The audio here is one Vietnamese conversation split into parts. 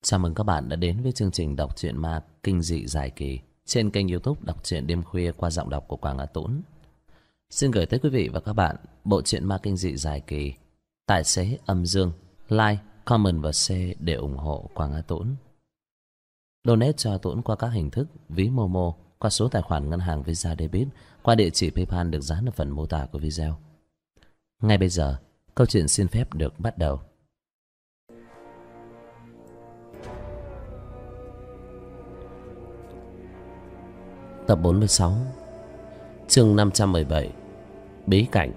Chào mừng các bạn đã đến với chương trình đọc truyện ma kinh dị dài kỳ trên kênh YouTube Đọc truyện đêm khuya qua giọng đọc của Quảng Á Tũng. Xin gửi tới quý vị và các bạn bộ truyện ma kinh dị dài kỳ Tài xế âm dương. Like, comment và share để ủng hộ Quảng Á Tũng. Donate cho Tũng qua các hình thức ví Momo, qua số tài khoản ngân hàng Visa Debit, qua địa chỉ PayPal được dán ở phần mô tả của video. Ngay bây giờ, câu chuyện xin phép được bắt đầu. Tập 46, chương 517, bí cảnh.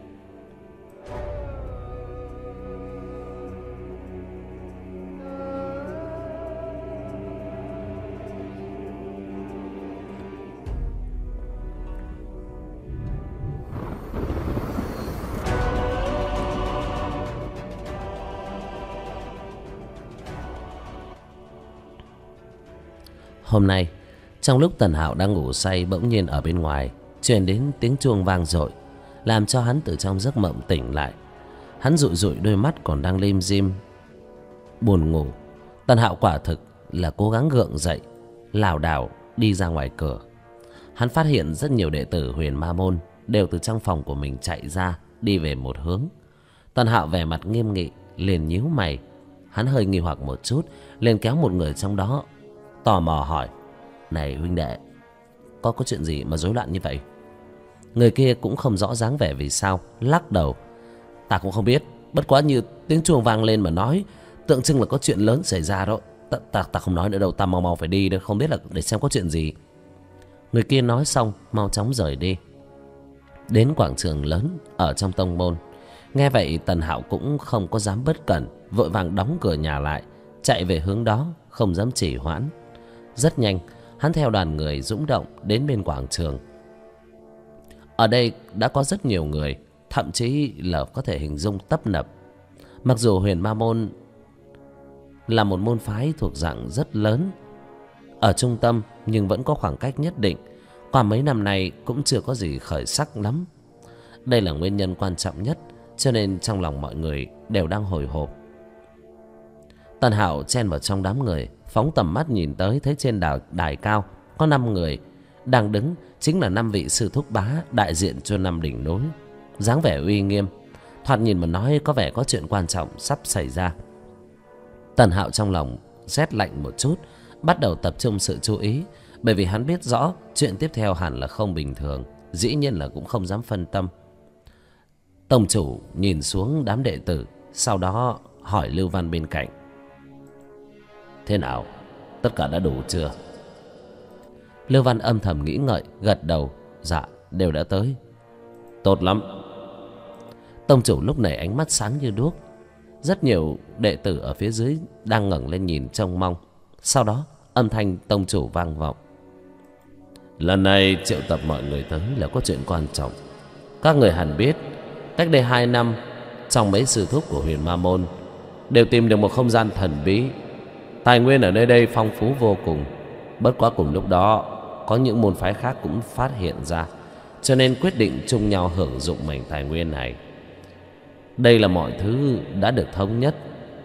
Hôm nay, trong lúc Tần Hạo đang ngủ say, bỗng nhiên ở bên ngoài truyền đến tiếng chuông vang dội, làm cho hắn từ trong giấc mộng tỉnh lại. Hắn dụi dụi đôi mắt còn đang lim dim buồn ngủ. Tần Hạo quả thực là cố gắng gượng dậy, lảo đảo đi ra ngoài cửa. Hắn phát hiện rất nhiều đệ tử Huyền Ma Môn đều từ trong phòng của mình chạy ra, đi về một hướng. Tần Hạo vẻ mặt nghiêm nghị, liền nhíu mày. Hắn hơi nghi hoặc một chút, liền kéo một người trong đó, tò mò hỏi: "Này huynh đệ, có chuyện gì mà rối loạn như vậy?" Người kia cũng không rõ dáng vẻ vì sao, lắc đầu: "Ta cũng không biết, bất quá như tiếng chuông vang lên mà nói, tượng trưng là có chuyện lớn xảy ra đó. Ta không nói nữa đâu, ta mau phải đi đó, không biết là để xem có chuyện gì." Người kia nói xong mau chóng rời đi. Đến quảng trường lớn ở trong tông môn. Nghe vậy Tần Hạo cũng không có dám bất cẩn, vội vàng đóng cửa nhà lại, chạy về hướng đó, không dám trì hoãn. Rất nhanh, hắn theo đoàn người dũng động đến bên quảng trường. Ở đây đã có rất nhiều người, thậm chí là có thể hình dung tấp nập. Mặc dù Huyền Ma Môn là một môn phái thuộc dạng rất lớn ở trung tâm, nhưng vẫn có khoảng cách nhất định. Qua mấy năm nay cũng chưa có gì khởi sắc lắm. Đây là nguyên nhân quan trọng nhất, cho nên trong lòng mọi người đều đang hồi hộp. Tần Hạo chen vào trong đám người, phóng tầm mắt nhìn tới, thấy trên đài cao có 5 người đang đứng, chính là 5 vị sư thúc bá đại diện cho 5 đỉnh núi. Dáng vẻ uy nghiêm, thoạt nhìn mà nói có vẻ có chuyện quan trọng sắp xảy ra. Tần Hạo trong lòng rét lạnh một chút, bắt đầu tập trung sự chú ý, bởi vì hắn biết rõ chuyện tiếp theo hẳn là không bình thường, dĩ nhiên là cũng không dám phân tâm. Tông chủ nhìn xuống đám đệ tử, sau đó hỏi Lưu Văn bên cạnh: "Thế nào, tất cả đã đủ chưa?" Lưu Văn âm thầm nghĩ ngợi, gật đầu: "Dạ, đều đã tới." "Tốt lắm." Tông chủ lúc này ánh mắt sáng như đuốc. Rất nhiều đệ tử ở phía dưới đang ngẩng lên nhìn trông mong. Sau đó âm thanh tông chủ vang vọng: "Lần này triệu tập mọi người tới là có chuyện quan trọng. Các người hẳn biết, cách đây 2 năm, trong mấy sư thúc của Huyền Ma Môn đều tìm được một không gian thần bí. Tài nguyên ở nơi đây phong phú vô cùng. Bất quá cùng lúc đó, có những môn phái khác cũng phát hiện ra, cho nên quyết định chung nhau hưởng dụng mảnh tài nguyên này. Đây là mọi thứ đã được thống nhất.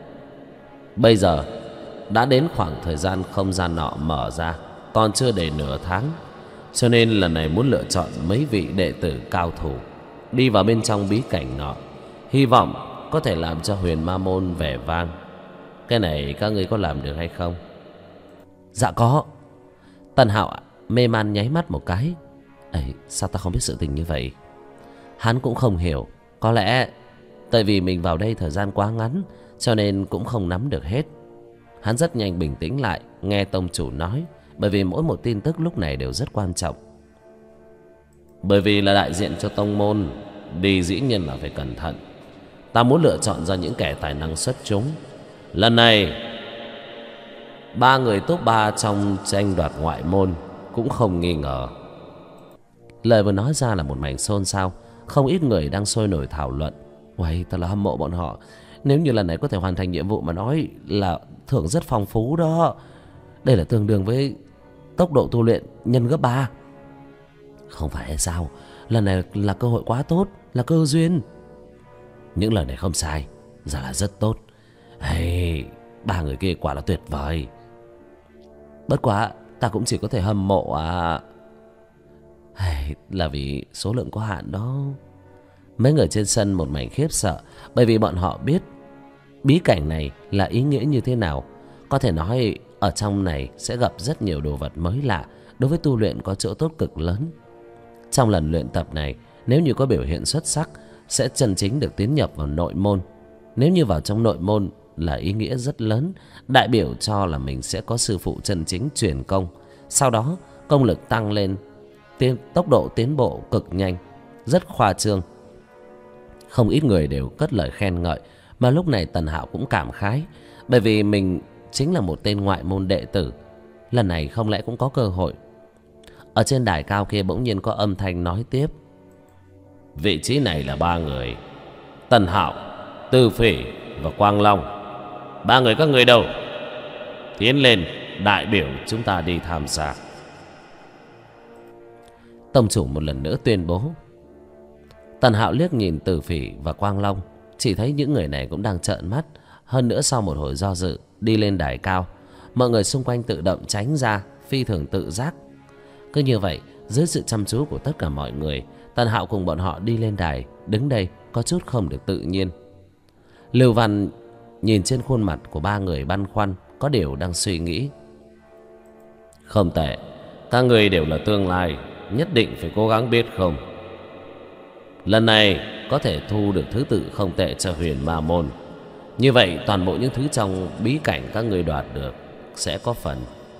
Bây giờ đã đến khoảng thời gian không gian nọ mở ra, còn chưa đầy nửa tháng, cho nên lần này muốn lựa chọn mấy vị đệ tử cao thủ đi vào bên trong bí cảnh nọ, hy vọng có thể làm cho Huyền Ma Môn vẻ vang. Cái này các ngươi có làm được hay không?" "Dạ có." Tần Hạo mê man nháy mắt một cái. "Ấy, sao ta không biết sự tình như vậy?" Hắn cũng không hiểu, có lẽ tại vì mình vào đây thời gian quá ngắn, cho nên cũng không nắm được hết. Hắn rất nhanh bình tĩnh lại, nghe tông chủ nói, bởi vì mỗi một tin tức lúc này đều rất quan trọng. "Bởi vì là đại diện cho tông môn, đi dĩ nhiên là phải cẩn thận. Ta muốn lựa chọn ra những kẻ tài năng xuất chúng. Lần này 3 người top 3 trong tranh đoạt ngoại môn cũng không nghi ngờ." Lời vừa nói ra là một mảnh xôn xao, không ít người đang sôi nổi thảo luận: "Uầy, thật là hâm mộ bọn họ. Nếu như lần này có thể hoàn thành nhiệm vụ mà nói là thưởng rất phong phú đó. Đây là tương đương với tốc độ tu luyện nhân gấp 3. Không phải hay sao? Lần này là cơ hội quá tốt, là cơ duyên." "Những lời này không sai, ra là rất tốt. Hey, Ba người kia quả là tuyệt vời. Bất quá ta cũng chỉ có thể hâm mộ là vì số lượng có hạn đó. Mấy người trên sân một mảnh khiếp sợ, bởi vì bọn họ biết bí cảnh này là ý nghĩa như thế nào. Có thể nói ở trong này sẽ gặp rất nhiều đồ vật mới lạ, đối với tu luyện có chỗ tốt cực lớn. Trong lần luyện tập này, nếu như có biểu hiện xuất sắc sẽ chân chính được tiến nhập vào nội môn. Nếu như vào trong nội môn là ý nghĩa rất lớn, đại biểu cho là mình sẽ có sư phụ chân chính truyền công. Sau đó công lực tăng lên, tốc độ tiến bộ cực nhanh, rất khoa trương. Không ít người đều cất lời khen ngợi, mà lúc này Tần Hạo cũng cảm khái, bởi vì mình chính là một tên ngoại môn đệ tử, lần này không lẽ cũng có cơ hội. Ở trên đài cao kia bỗng nhiên có âm thanh nói tiếp: vị trí này là ba người, Tần Hạo, Tư Phỉ và Quang Long. Ba người các người đâu? Tiến lên, đại biểu chúng ta đi tham gia. Tông chủ một lần nữa tuyên bố. Tần Hạo liếc nhìn Tử Phỉ và Quang Long, chỉ thấy những người này cũng đang trợn mắt. Hơn nữa sau một hồi do dự, đi lên đài cao, mọi người xung quanh tự động tránh ra, phi thường tự giác. Cứ như vậy, dưới sự chăm chú của tất cả mọi người, Tần Hạo cùng bọn họ đi lên đài. Đứng đây có chút không được tự nhiên. Lưu Văn nhìn trên khuôn mặt của ba người băn khoăn, có điều đang suy nghĩ. Không tệ, các người đều là tương lai, nhất định phải cố gắng biết không. Lần này có thể thu được thứ tự không tệ cho Huyền Ma Môn. Như vậy toàn bộ những thứ trong bí cảnh các người đoạt được sẽ có phần.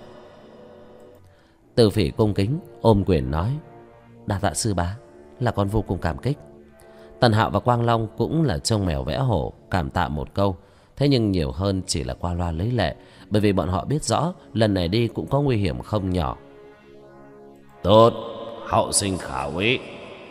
Từ Phỉ cung kính ôm quyền nói: đa tạ sư bá, là con vô cùng cảm kích. Tần Hạo và Quang Long cũng là trông mèo vẽ hổ, cảm tạ một câu. Thế nhưng nhiều hơn chỉ là qua loa lấy lệ, bởi vì bọn họ biết rõ lần này đi cũng có nguy hiểm không nhỏ. Tốt, hậu sinh khả úy.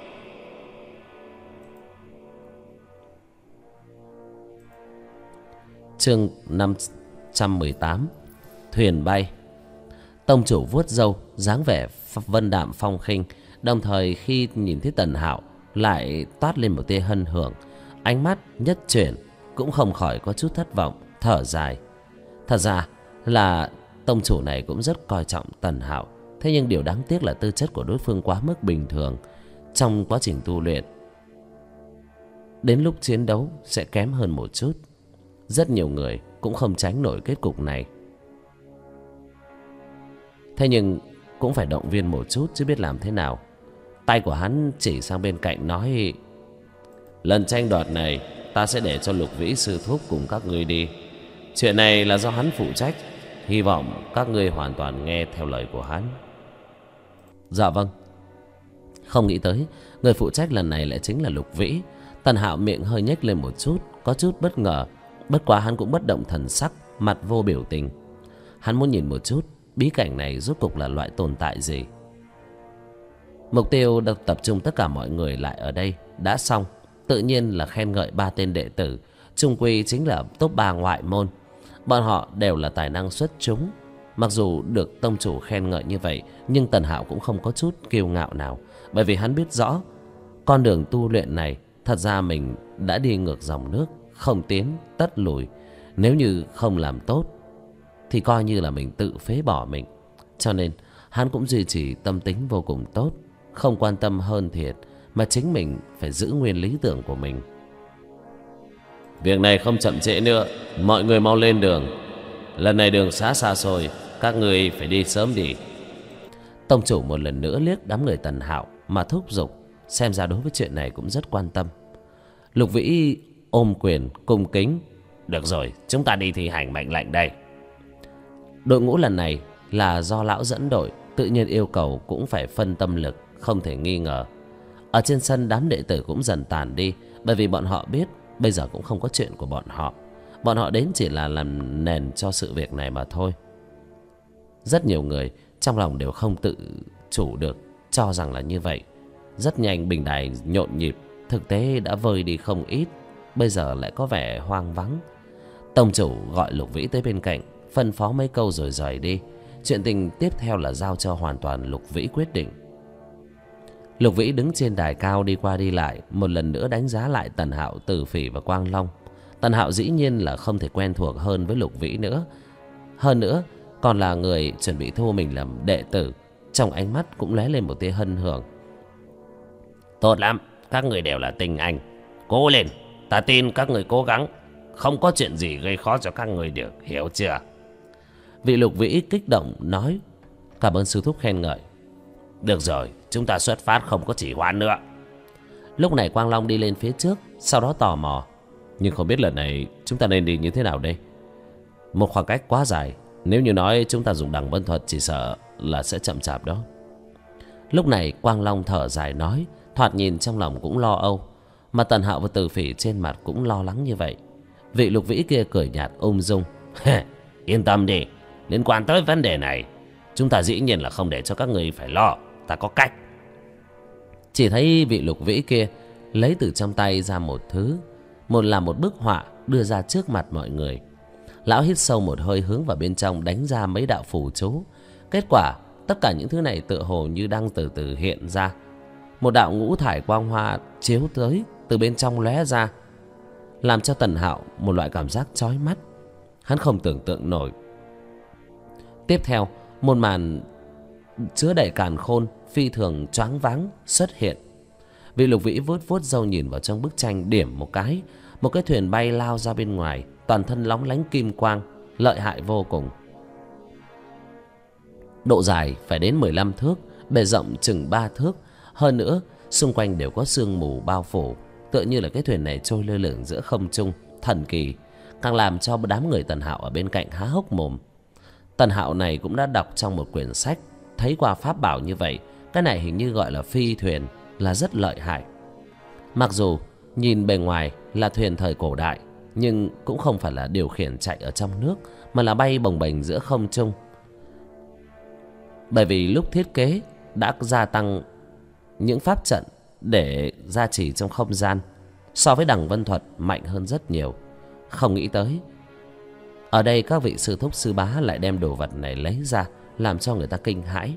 Chương 518: Thuyền bay. Tông chủ vuốt râu, dáng vẻ vân đạm phong khinh, đồng thời khi nhìn thấy Tần Hạo lại toát lên một tia hân hưởng. Ánh mắt nhất chuyển, cũng không khỏi có chút thất vọng, thở dài. Thật ra là tông chủ này cũng rất coi trọng Tần Hạo, thế nhưng điều đáng tiếc là tư chất của đối phương quá mức bình thường. Trong quá trình tu luyện, đến lúc chiến đấu sẽ kém hơn một chút. Rất nhiều người cũng không tránh nổi kết cục này. Thế nhưng cũng phải động viên một chút chứ biết làm thế nào. Tay của hắn chỉ sang bên cạnh nói: lần tranh đoạt này ta sẽ để cho Lục Vĩ sư thúc cùng các ngươi đi. Chuyện này là do hắn phụ trách, hy vọng các ngươi hoàn toàn nghe theo lời của hắn. Dạ vâng. Không nghĩ tới người phụ trách lần này lại chính là Lục Vĩ. Tần Hạo miệng hơi nhếch lên một chút, có chút bất ngờ. Bất quá hắn cũng bất động thần sắc, mặt vô biểu tình. Hắn muốn nhìn một chút bí cảnh này rốt cục là loại tồn tại gì. Mục tiêu được tập trung tất cả mọi người lại ở đây đã xong, tự nhiên là khen ngợi ba tên đệ tử, chung quy chính là top 3 ngoại môn. Bọn họ đều là tài năng xuất chúng. Mặc dù được tông chủ khen ngợi như vậy, nhưng Tần Hạo cũng không có chút kiêu ngạo nào, bởi vì hắn biết rõ con đường tu luyện này thật ra mình đã đi ngược dòng nước, không tiến tất lùi. Nếu như không làm tốt thì coi như là mình tự phế bỏ mình. Cho nên hắn cũng duy trì tâm tính vô cùng tốt, không quan tâm hơn thiệt, mà chính mình phải giữ nguyên lý tưởng của mình. Việc này không chậm trễ nữa, mọi người mau lên đường. Lần này đường xá xa xôi, các người phải đi sớm đi. Tông chủ một lần nữa liếc đám người Tần Hạo mà thúc giục, xem ra đối với chuyện này cũng rất quan tâm. Lục Vĩ ôm quyền cung kính: được rồi, chúng ta đi thi hành mệnh lệnh đây. Đội ngũ lần này là do lão dẫn đội, tự nhiên yêu cầu cũng phải phân tâm lực, không thể nghi ngờ. Ở trên sân đám đệ tử cũng dần tàn đi, bởi vì bọn họ biết bây giờ cũng không có chuyện của bọn họ. Bọn họ đến chỉ là làm nền cho sự việc này mà thôi. Rất nhiều người trong lòng đều không tự chủ được, cho rằng là như vậy. Rất nhanh bình đài nhộn nhịp, thực tế đã vơi đi không ít, bây giờ lại có vẻ hoang vắng. Tông chủ gọi Lục Vĩ tới bên cạnh, phân phó mấy câu rồi rời đi. Chuyện tình tiếp theo là giao cho hoàn toàn Lục Vĩ quyết định. Lục Vĩ đứng trên đài cao đi qua đi lại, một lần nữa đánh giá lại Tần Hạo, Tử Phỉ và Quang Long. Tần Hạo dĩ nhiên là không thể quen thuộc hơn với Lục Vĩ nữa. Hơn nữa còn là người chuẩn bị thu mình làm đệ tử. Trong ánh mắt cũng lóe lên một tia hân hưởng. Tốt lắm, các người đều là tinh anh. Cố lên, ta tin các người cố gắng. Không có chuyện gì gây khó cho các người được, hiểu chưa? Vị Lục Vĩ kích động nói. Cảm ơn sư thúc khen ngợi. Được rồi, chúng ta xuất phát, không có chỉ hoãn nữa. Lúc này Quang Long đi lên phía trước, sau đó tò mò. Nhưng không biết lần này chúng ta nên đi như thế nào đây? Một khoảng cách quá dài, nếu như nói chúng ta dùng đằng vân thuật chỉ sợ là sẽ chậm chạp đó. Lúc này Quang Long thở dài nói, thoạt nhìn trong lòng cũng lo âu. Mà Tần Hạo và Từ Phỉ trên mặt cũng lo lắng như vậy. Vị Lục Vĩ kia cười nhạt ung dung. Yên tâm đi, liên quan tới vấn đề này, chúng ta dĩ nhiên là không để cho các người phải lo. Ta có cách. Chỉ thấy vị Lục Vĩ kia lấy từ trong tay ra một thứ, là một bức họa đưa ra trước mặt mọi người. Lão hít sâu một hơi, hướng vào bên trong đánh ra mấy đạo phù chú. Kết quả tất cả những thứ này tựa hồ như đang từ từ hiện ra. Một đạo ngũ thải quang hoa chiếu tới từ bên trong lóe ra, làm cho Tần Hạo một loại cảm giác chói mắt. Hắn không tưởng tượng nổi. Tiếp theo, một màn chứa đầy càn khôn phi thường choáng váng xuất hiện. Vị Lục Vĩ vuốt vuốt râu nhìn vào trong bức tranh, điểm một cái, một cái thuyền bay lao ra bên ngoài, toàn thân lóng lánh kim quang, lợi hại vô cùng. Độ dài phải đến 15 thước, bề rộng chừng 3 thước. Hơn nữa, xung quanh đều có sương mù bao phủ, tựa như là cái thuyền này trôi lơ lửng giữa không trung, thần kỳ, càng làm cho đám người Tần Hạo ở bên cạnh há hốc mồm. Tần Hạo này cũng đã đọc trong một quyển sách, thấy qua pháp bảo như vậy. Cái này hình như gọi là phi thuyền, là rất lợi hại. Mặc dù nhìn bề ngoài là thuyền thời cổ đại, nhưng cũng không phải là điều khiển chạy ở trong nước, mà là bay bồng bềnh giữa không trung. Bởi vì lúc thiết kế đã gia tăng những pháp trận để gia trì trong không gian, so với đằng vân thuật mạnh hơn rất nhiều. Không nghĩ tới ở đây các vị sư thúc sư bá lại đem đồ vật này lấy ra, làm cho người ta kinh hãi.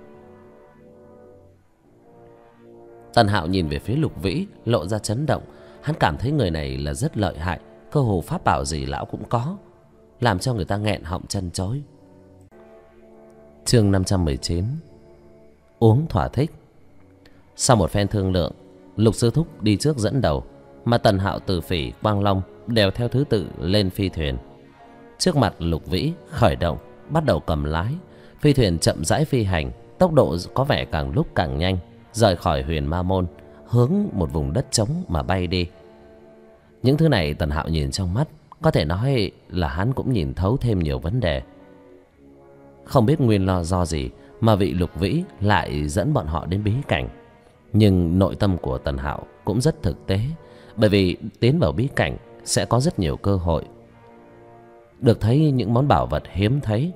Tần Hạo nhìn về phía Lục Vĩ, lộ ra chấn động. Hắn cảm thấy người này là rất lợi hại, cơ hồ pháp bảo gì lão cũng có, làm cho người ta nghẹn họng chân chối. Chương 519. Uống thỏa thích. Sau một phen thương lượng, Lục sư thúc đi trước dẫn đầu, mà Tần Hạo, Từ Phỉ, Quang Long đều theo thứ tự lên phi thuyền. Trước mặt Lục Vĩ khởi động, bắt đầu cầm lái. Phi thuyền chậm rãi phi hành, tốc độ có vẻ càng lúc càng nhanh, rời khỏi Huyền Ma Môn, hướng một vùng đất trống mà bay đi. Những thứ này Tần Hạo nhìn trong mắt, có thể nói là hắn cũng nhìn thấu thêm nhiều vấn đề. Không biết nguyên do gì mà vị Lục Vĩ lại dẫn bọn họ đến bí cảnh. Nhưng nội tâm của Tần Hạo cũng rất thực tế, bởi vì tiến vào bí cảnh sẽ có rất nhiều cơ hội được thấy những món bảo vật hiếm thấy.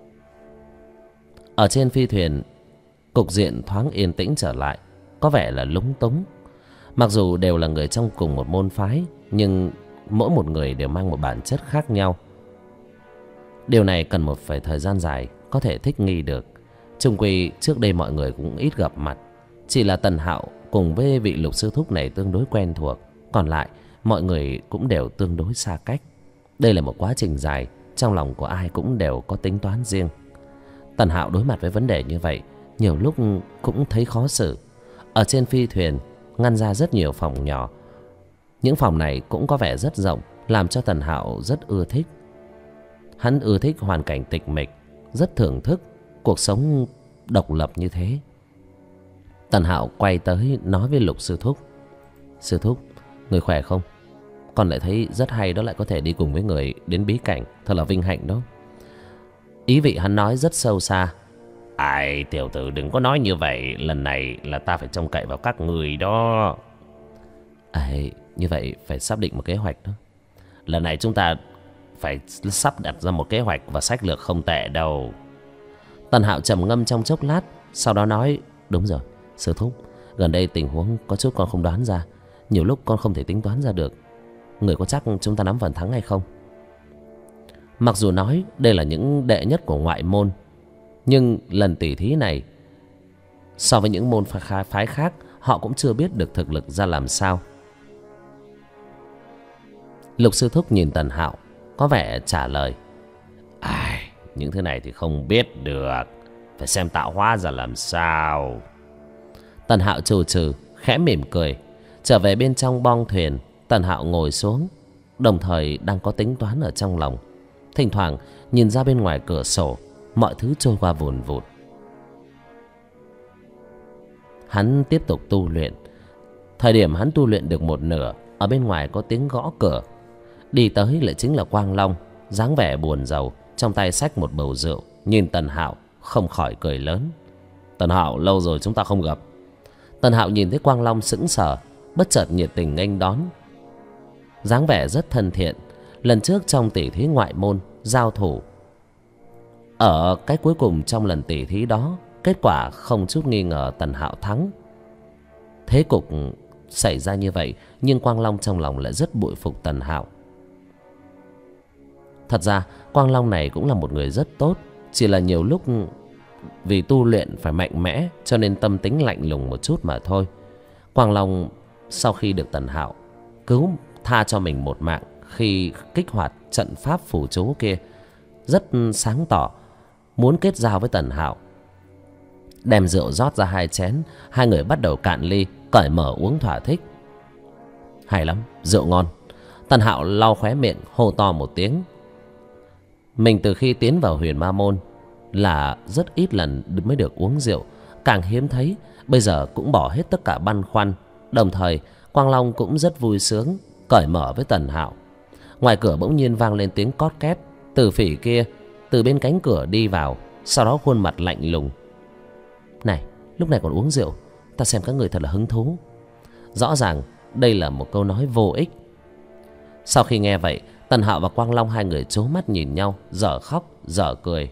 Ở trên phi thuyền, cục diện thoáng yên tĩnh trở lại, có vẻ là lúng túng. Mặc dù đều là người trong cùng một môn phái, nhưng mỗi một người đều mang một bản chất khác nhau. Điều này cần một thời gian dài có thể thích nghi được. Chung quy trước đây mọi người cũng ít gặp mặt, chỉ là Tần Hạo cùng với vị Lục sư thúc này tương đối quen thuộc, còn lại mọi người cũng đều tương đối xa cách. Đây là một quá trình dài, trong lòng của ai cũng đều có tính toán riêng. Tần Hạo đối mặt với vấn đề như vậy, nhiều lúc cũng thấy khó xử. Ở trên phi thuyền ngăn ra rất nhiều phòng nhỏ. Những phòng này cũng có vẻ rất rộng, làm cho Tần Hạo rất ưa thích. Hắn ưa thích hoàn cảnh tịch mịch, rất thưởng thức cuộc sống độc lập như thế. Tần Hạo quay tới nói với Lục sư thúc: Sư thúc, người khỏe không? Con lại thấy rất hay đó, lại có thể đi cùng với người đến bí cảnh, thật là vinh hạnh đó. Ý vị hắn nói rất sâu xa. Ai, tiểu tử đừng có nói như vậy, lần này là ta phải trông cậy vào các người đó. Như vậy phải xác định một kế hoạch đó. Lần này chúng ta phải sắp đặt ra một kế hoạch và sách lược không tệ đâu. Tần Hạo trầm ngâm trong chốc lát, sau đó nói: Đúng rồi, sư thúc, gần đây tình huống có chút con không đoán ra. Nhiều lúc con không thể tính toán ra được. Người có chắc chúng ta nắm phần thắng hay không? Mặc dù nói đây là những đệ nhất của ngoại môn, nhưng lần tỉ thí này so với những môn phái khác, họ cũng chưa biết được thực lực ra làm sao. Lục sư thúc nhìn Tần Hạo, có vẻ trả lời: Ai, những thứ này thì không biết được, phải xem tạo hóa ra làm sao. Tần Hạo trừ trừ khẽ mỉm cười. Trở về bên trong bong thuyền, Tần Hạo ngồi xuống, đồng thời đang có tính toán ở trong lòng. Thỉnh thoảng nhìn ra bên ngoài cửa sổ, mọi thứ trôi qua vùn vụt. Hắn tiếp tục tu luyện. Thời điểm hắn tu luyện được một nửa, ở bên ngoài có tiếng gõ cửa. Đi tới lại chính là Quang Long, dáng vẻ buồn rầu, trong tay xách một bầu rượu. Nhìn Tần Hạo không khỏi cười lớn: Tần Hạo, lâu rồi chúng ta không gặp. Tần Hạo nhìn thấy Quang Long sững sờ, bất chợt nhiệt tình nghênh đón, dáng vẻ rất thân thiện. Lần trước trong tỷ thí ngoại môn giao thủ, ở cái cuối cùng trong lần tỷ thí đó, kết quả không chút nghi ngờ Tần Hạo thắng. Thế cục xảy ra như vậy, nhưng Quang Long trong lòng lại rất bội phục Tần Hạo. Thật ra Quang Long này cũng là một người rất tốt, chỉ là nhiều lúc vì tu luyện phải mạnh mẽ, cho nên tâm tính lạnh lùng một chút mà thôi. Quang Long sau khi được Tần Hạo cứu tha cho mình một mạng khi kích hoạt trận pháp phù chú kia, rất sáng tỏ muốn kết giao với Tần Hạo. Đem rượu rót ra 2 chén, hai người bắt đầu cạn ly, cởi mở uống thỏa thích. Hay lắm, rượu ngon. Tần Hạo lau khóe miệng, hô to một tiếng. Mình từ khi tiến vào Huyền Ma Môn là rất ít lần mới được uống rượu, càng hiếm thấy. Bây giờ cũng bỏ hết tất cả băn khoăn. Đồng thời Quang Long cũng rất vui sướng, cởi mở với Tần Hạo. Ngoài cửa bỗng nhiên vang lên tiếng cót két. Tử phỉ kia từ bên cánh cửa đi vào, sau đó khuôn mặt lạnh lùng: Này, lúc này còn uống rượu, ta xem các người thật là hứng thú. Rõ ràng đây là một câu nói vô ích. Sau khi nghe vậy, Tần Hạo và Quang Long hai người trố mắt nhìn nhau, dở khóc dở cười.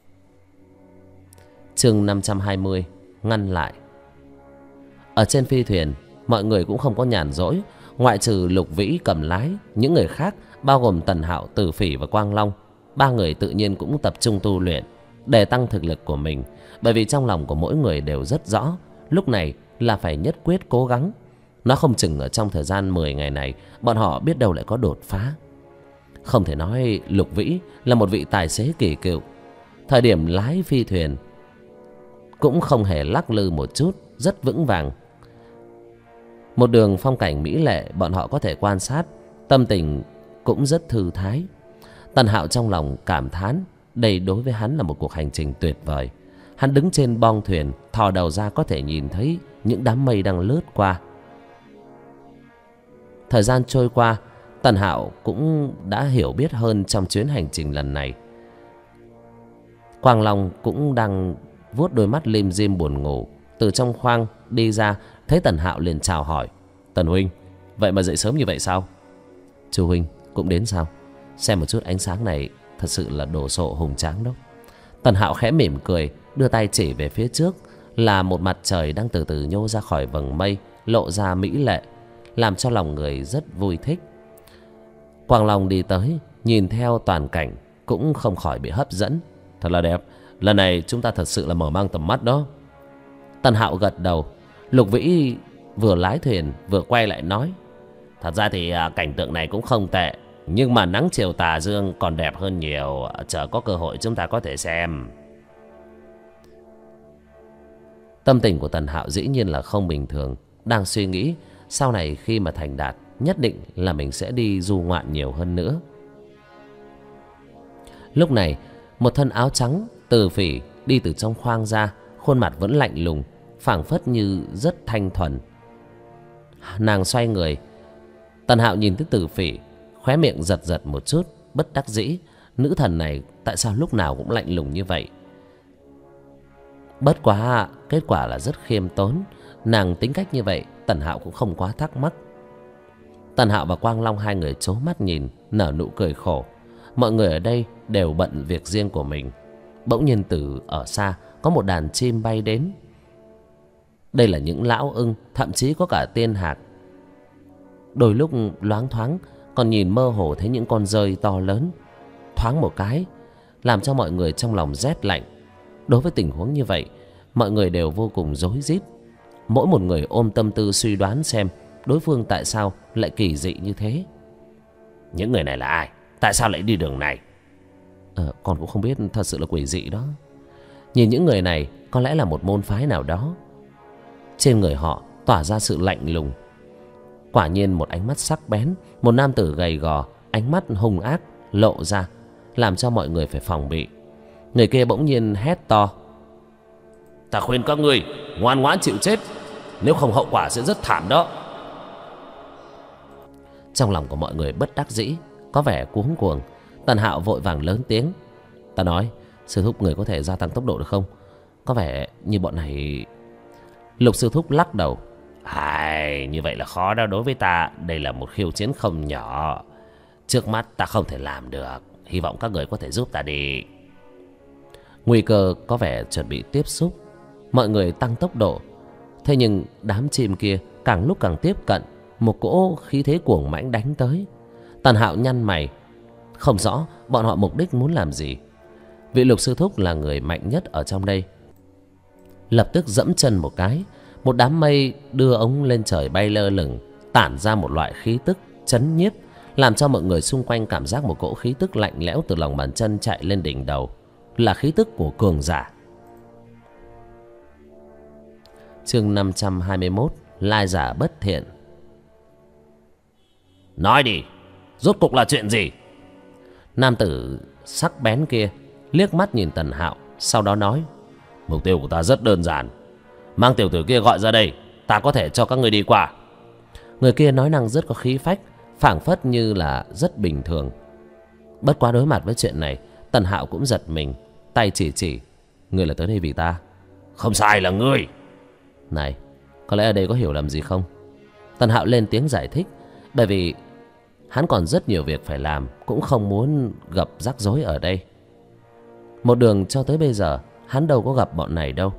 Chương 520: Ngăn lại. Ở trên phi thuyền, mọi người cũng không có nhàn rỗi. Ngoại trừ Lục Vĩ cầm lái, những người khác bao gồm Tần Hạo, Tử Phỉ và Quang Long, ba người tự nhiên cũng tập trung tu luyện để tăng thực lực của mình. Bởi vì trong lòng của mỗi người đều rất rõ, lúc này là phải nhất quyết cố gắng. Nó không chừng ở trong thời gian 10 ngày này, bọn họ biết đâu lại có đột phá. Không thể nói Lục Vĩ là một vị tài xế kỳ cựu. Thời điểm lái phi thuyền cũng không hề lắc lư một chút, rất vững vàng. Một đường phong cảnh mỹ lệ bọn họ có thể quan sát, tâm tình cũng rất thư thái. Tần Hạo trong lòng cảm thán, đây đối với hắn là một cuộc hành trình tuyệt vời. Hắn đứng trên bong thuyền, thò đầu ra có thể nhìn thấy những đám mây đang lướt qua. Thời gian trôi qua, Tần Hạo cũng đã hiểu biết hơn trong chuyến hành trình lần này. Quang Long cũng đang vuốt đôi mắt lim dim buồn ngủ, từ trong khoang đi ra, thấy Tần Hạo liền chào hỏi: Tần huynh, vậy mà dậy sớm như vậy sao? Chu huynh cũng đến sao? Xem một chút ánh sáng này, thật sự là đồ sộ hùng tráng đó. Tần Hạo khẽ mỉm cười, đưa tay chỉ về phía trước, là một mặt trời đang từ từ nhô ra khỏi vầng mây, lộ ra mỹ lệ, làm cho lòng người rất vui thích. Quang Long đi tới, nhìn theo toàn cảnh, cũng không khỏi bị hấp dẫn. Thật là đẹp, lần này chúng ta thật sự là mở mang tầm mắt đó. Tần Hạo gật đầu. Lục Vĩ vừa lái thuyền vừa quay lại nói: Thật ra thì cảnh tượng này cũng không tệ, nhưng mà nắng chiều tà dương còn đẹp hơn nhiều. Chờ có cơ hội chúng ta có thể xem. Tâm tình của Tần Hạo dĩ nhiên là không bình thường, đang suy nghĩ sau này khi mà thành đạt, nhất định là mình sẽ đi du ngoạn nhiều hơn nữa. Lúc này một thân áo trắng Tử Phỉ đi từ trong khoang ra, khuôn mặt vẫn lạnh lùng, phảng phất như rất thanh thuần. Nàng xoay người. Tần Hạo nhìn thấy Tử Phỉ, khóe miệng giật giật một chút, bất đắc dĩ. Nữ thần này tại sao lúc nào cũng lạnh lùng như vậy? Bất quá kết quả là rất khiêm tốn. Nàng tính cách như vậy, Tần Hạo cũng không quá thắc mắc. Tần Hạo và Quang Long hai người trố mắt nhìn, nở nụ cười khổ. Mọi người ở đây đều bận việc riêng của mình. Bỗng nhiên từ ở xa có một đàn chim bay đến. Đây là những lão ưng, thậm chí có cả tiên hạc. Đôi lúc loáng thoáng còn nhìn mơ hồ thấy những con dơi to lớn. Thoáng một cái làm cho mọi người trong lòng rét lạnh. Đối với tình huống như vậy, mọi người đều vô cùng rối rít. Mỗi một người ôm tâm tư suy đoán xem đối phương tại sao lại kỳ dị như thế. Những người này là ai? Tại sao lại đi đường này? Con cũng không biết, thật sự là quỷ dị đó. Nhìn những người này có lẽ là một môn phái nào đó. Trên người họ tỏa ra sự lạnh lùng. Quả nhiên một ánh mắt sắc bén, một nam tử gầy gò, ánh mắt hung ác lộ ra, làm cho mọi người phải phòng bị. Người kia bỗng nhiên hét to: Ta khuyên các ngươi ngoan ngoãn chịu chết, nếu không hậu quả sẽ rất thảm đó. Trong lòng của mọi người bất đắc dĩ, có vẻ cuống cuồng. Tần Hạo vội vàng lớn tiếng: Ta nói, sư thúc, người có thể gia tăng tốc độ được không? Có vẻ như bọn này... Lục sư thúc lắc đầu: Như vậy là khó đó. Đối với ta, đây là một khiêu chiến không nhỏ. Trước mắt ta không thể làm được, hy vọng các người có thể giúp ta đi. Nguy cơ có vẻ chuẩn bị tiếp xúc. Mọi người tăng tốc độ. Thế nhưng đám chim kia càng lúc càng tiếp cận, một cỗ khí thế cuồng mãnh đánh tới. Tần Hạo nhăn mày, không rõ bọn họ mục đích muốn làm gì. Vị Lục sư thúc là người mạnh nhất ở trong đây, lập tức dẫm chân một cái, một đám mây đưa ống lên trời bay lơ lửng, tản ra một loại khí tức chấn nhiếp, làm cho mọi người xung quanh cảm giác một cỗ khí tức lạnh lẽo từ lòng bàn chân chạy lên đỉnh đầu, là khí tức của cường giả. Chương 521: Lai giả bất thiện. Nói đi, rốt cuộc là chuyện gì? Nam tử sắc bén kia liếc mắt nhìn Tần Hạo, sau đó nói: Mục tiêu của ta rất đơn giản, mang tiểu tử kia gọi ra đây, ta có thể cho các người đi qua. Người kia nói năng rất có khí phách, phảng phất như là rất bình thường. Bất quá đối mặt với chuyện này, Tần Hạo cũng giật mình, tay chỉ: Ngươi là tới đây vì ta? Không sai, là ngươi. Này, có lẽ ở đây có hiểu lầm gì không? Tần Hạo lên tiếng giải thích, bởi vì hắn còn rất nhiều việc phải làm, cũng không muốn gặp rắc rối ở đây. Một đường cho tới bây giờ hắn đâu có gặp bọn này đâu.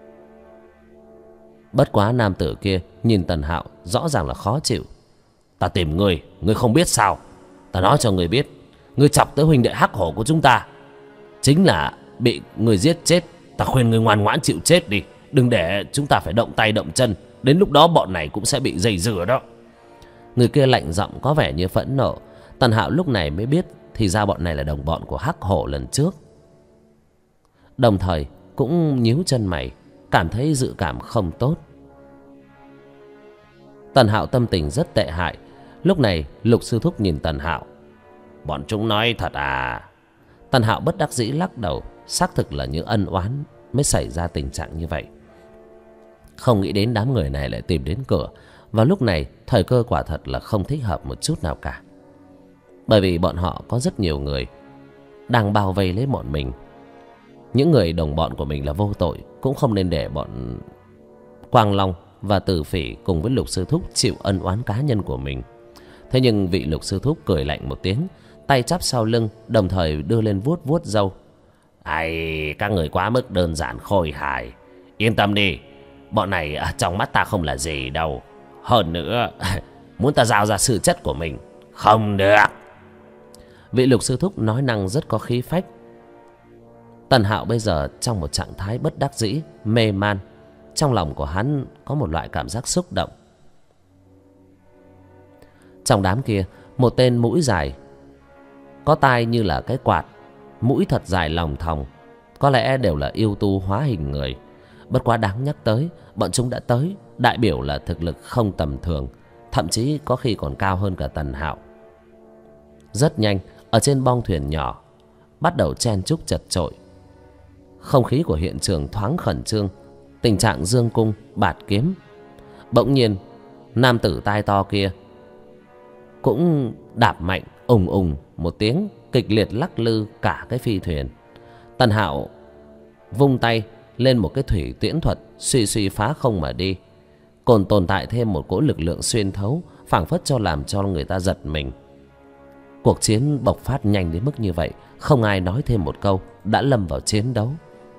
Bất quá nam tử kia nhìn Tần Hạo rõ ràng là khó chịu. Ta tìm ngươi, ngươi không biết sao? Ta nói cho ngươi biết, ngươi chọc tới huynh đệ Hắc Hổ của chúng ta, chính là bị ngươi giết chết. Ta khuyên ngươi ngoan ngoãn chịu chết đi, đừng để chúng ta phải động tay động chân, đến lúc đó bọn này cũng sẽ bị dày dừa đó. Người kia lạnh giọng có vẻ như phẫn nộ. Tần Hạo lúc này mới biết thì ra bọn này là đồng bọn của Hắc Hổ lần trước, đồng thời cũng nhíu chân mày, cảm thấy dự cảm không tốt. Tần Hạo tâm tình rất tệ hại. Lúc này Lục sư thúc nhìn Tần Hạo: Bọn chúng nói thật à? Tần Hạo bất đắc dĩ lắc đầu. Xác thực là những ân oán mới xảy ra tình trạng như vậy. Không nghĩ đến đám người này lại tìm đến cửa. Và lúc này thời cơ quả thật là không thích hợp một chút nào cả, bởi vì bọn họ có rất nhiều người đang bao vây lấy bọn mình. Những người đồng bọn của mình là vô tội, cũng không nên để bọn Quang Long và Tử Phỉ cùng với Lục sư thúc chịu ân oán cá nhân của mình. Thế nhưng vị Lục sư thúc cười lạnh một tiếng, tay chắp sau lưng, đồng thời đưa lên vuốt vuốt râu: Các người quá mức đơn giản khôi hài. Yên tâm đi, bọn này trong mắt ta không là gì đâu. Hơn nữa, muốn ta giao ra sự chất của mình không được. Vị Lục sư thúc nói năng rất có khí phách. Tần Hạo bây giờ trong một trạng thái bất đắc dĩ, mê man. Trong lòng của hắn có một loại cảm giác xúc động. Trong đám kia, một tên mũi dài, có tai như là cái quạt, mũi thật dài lòng thòng, có lẽ đều là yêu tu hóa hình người. Bất quá đáng nhắc tới, bọn chúng đã tới, đại biểu là thực lực không tầm thường, thậm chí có khi còn cao hơn cả Tần Hạo. Rất nhanh, ở trên bong thuyền nhỏ bắt đầu chen chúc chật chội. Không khí của hiện trường thoáng khẩn trương, tình trạng dương cung bạt kiếm. Bỗng nhiên nam tử tai to kia cũng đạp mạnh ùng ùng một tiếng, kịch liệt lắc lư cả cái phi thuyền. Tần Hạo vung tay lên một cái thủy tiễn thuật, suy suy phá không mà đi. Còn tồn tại thêm một cỗ lực lượng xuyên thấu, phảng phất cho làm cho người ta giật mình. Cuộc chiến bộc phát nhanh đến mức như vậy, không ai nói thêm một câu, đã lâm vào chiến đấu.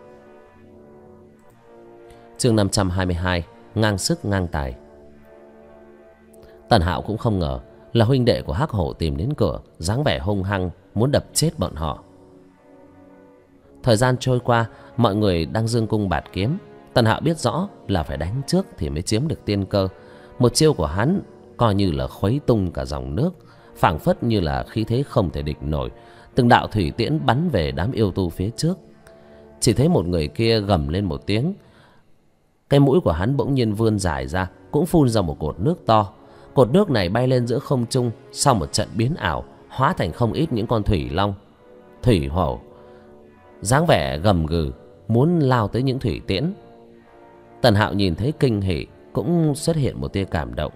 Chương 522: Ngang sức ngang tài. Tần Hạo cũng không ngờ là huynh đệ của Hắc Hổ tìm đến cửa, dáng vẻ hung hăng muốn đập chết bọn họ. Thời gian trôi qua, mọi người đang dương cung bạt kiếm. Tần Hạo biết rõ là phải đánh trước thì mới chiếm được tiên cơ. Một chiêu của hắn coi như là khuấy tung cả dòng nước, phảng phất như là khí thế không thể địch nổi. Từng đạo thủy tiễn bắn về đám yêu tu phía trước. Chỉ thấy một người kia gầm lên một tiếng. Cái mũi của hắn bỗng nhiên vươn dài ra, cũng phun ra một cột nước to. Cột nước này bay lên giữa không trung, sau một trận biến ảo hóa thành không ít những con thủy long, thủy hổ, dáng vẻ gầm gừ muốn lao tới những thủy tiễn. Tần Hạo nhìn thấy kinh hỉ, cũng xuất hiện một tia cảm động.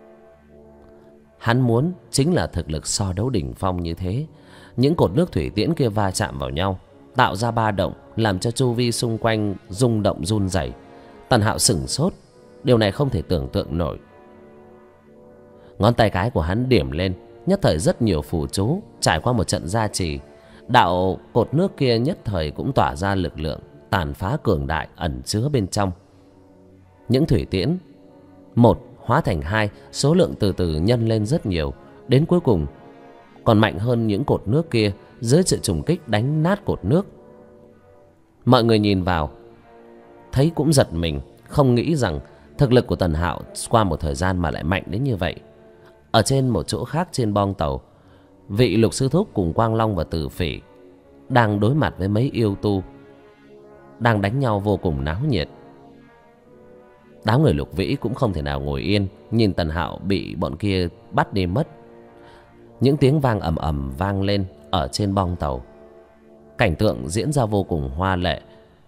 Hắn muốn chính là thực lực so đấu đỉnh phong như thế. Những cột nước thủy tiễn kia va chạm vào nhau, tạo ra ba động, làm cho chu vi xung quanh rung động run rẩy. Tần Hạo sửng sốt, điều này không thể tưởng tượng nổi. Ngón tay cái của hắn điểm lên, nhất thời rất nhiều phù chú trải qua một trận gia trì. Đạo cột nước kia nhất thời cũng tỏa ra lực lượng tàn phá cường đại ẩn chứa bên trong. Những thủy tiễn một hóa thành hai, số lượng từ từ nhân lên rất nhiều, đến cuối cùng còn mạnh hơn những cột nước kia. Dưới sự trùng kích đánh nát cột nước, mọi người nhìn vào thấy cũng giật mình, không nghĩ rằng thực lực của Tần Hạo qua một thời gian mà lại mạnh đến như vậy. Ở trên một chỗ khác trên bong tàu, vị Lục Sư Thúc cùng Quang Long và Tử Phỉ đang đối mặt với mấy yêu tu đang đánh nhau vô cùng náo nhiệt. Đám người Lục Vĩ cũng không thể nào ngồi yên nhìn Tần Hạo bị bọn kia bắt đi mất. Những tiếng vang ầm ầm vang lên ở trên bong tàu. Cảnh tượng diễn ra vô cùng hoa lệ.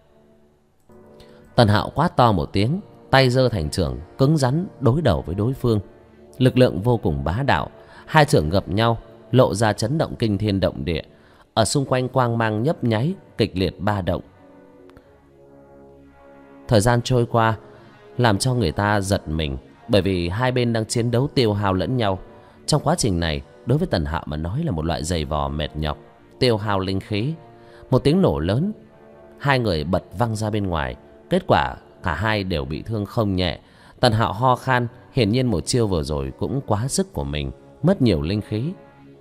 Tần Hạo quát to một tiếng, tay giơ thành chưởng cứng rắn đối đầu với đối phương. Lực lượng vô cùng bá đạo, hai chưởng gặp nhau lộ ra chấn động kinh thiên động địa. Ở xung quanh quang mang nhấp nháy, kịch liệt ba động. Thời gian trôi qua làm cho người ta giật mình, bởi vì hai bên đang chiến đấu tiêu hao lẫn nhau. Trong quá trình này, đối với Tần Hạo mà nói là một loại giày vò mệt nhọc, tiêu hao linh khí. Một tiếng nổ lớn, hai người bật văng ra bên ngoài. Kết quả cả hai đều bị thương không nhẹ. Tần Hạo ho khan, hiển nhiên một chiêu vừa rồi cũng quá sức của mình, mất nhiều linh khí.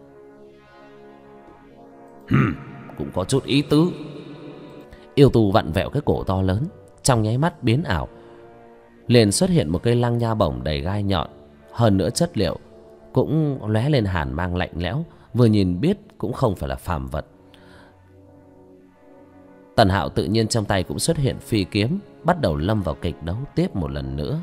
Cũng có chút ý tứ. Yêu tù vặn vẹo cái cổ to lớn, trong nháy mắt biến ảo, liền xuất hiện một cây lăng nha bổng đầy gai nhọn. Hơn nữa chất liệu cũng lóe lên hàn mang lạnh lẽo, vừa nhìn biết cũng không phải là phàm vật. Tần Hạo tự nhiên trong tay cũng xuất hiện phi kiếm, bắt đầu lâm vào kịch đấu tiếp một lần nữa.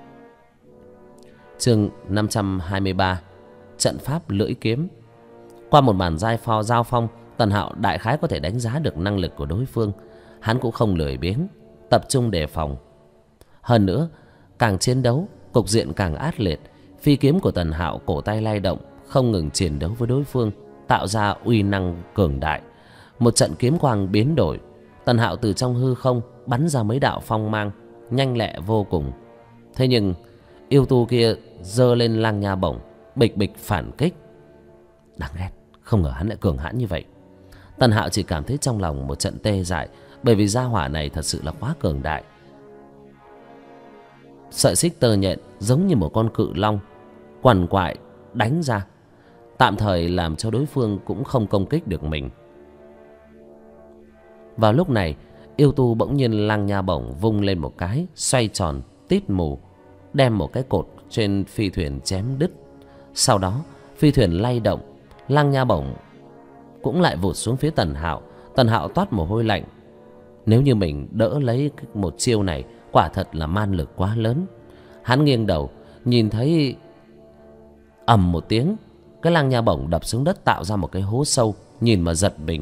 Chương 523, trận pháp lưỡi kiếm. Qua một màn giao phong, Tần Hạo đại khái có thể đánh giá được năng lực của đối phương. Hắn cũng không lười biếng, tập trung đề phòng. Hơn nữa, càng chiến đấu, cục diện càng ác liệt. Phi kiếm của Tần Hạo cổ tay lay động, không ngừng chiến đấu với đối phương, tạo ra uy năng cường đại. Một trận kiếm quang biến đổi, Tần Hạo từ trong hư không bắn ra mấy đạo phong mang, nhanh lẹ vô cùng. Thế nhưng yêu tu kia giơ lên lăng nha bổng, bịch bịch phản kích. Đáng ghét, không ngờ hắn lại cường hãn như vậy. Tần Hạo chỉ cảm thấy trong lòng một trận tê dại, bởi vì gia hỏa này thật sự là quá cường đại. Sợi xích tơ nhện giống như một con cự long quằn quại đánh ra, tạm thời làm cho đối phương cũng không công kích được mình. Vào lúc này, yêu tu bỗng nhiên lăng nha bổng vung lên một cái, xoay tròn tít mù, đem một cái cột trên phi thuyền chém đứt. Sau đó phi thuyền lay động, lăng nha bổng cũng lại vụt xuống phía Tần Hạo. Tần Hạo toát mồ hôi lạnh. Nếu như mình đỡ lấy một chiêu này, quả thật là man lực quá lớn. Hắn nghiêng đầu nhìn thấy ầm một tiếng, cái lăng nha bổng đập xuống đất tạo ra một cái hố sâu, nhìn mà giật mình.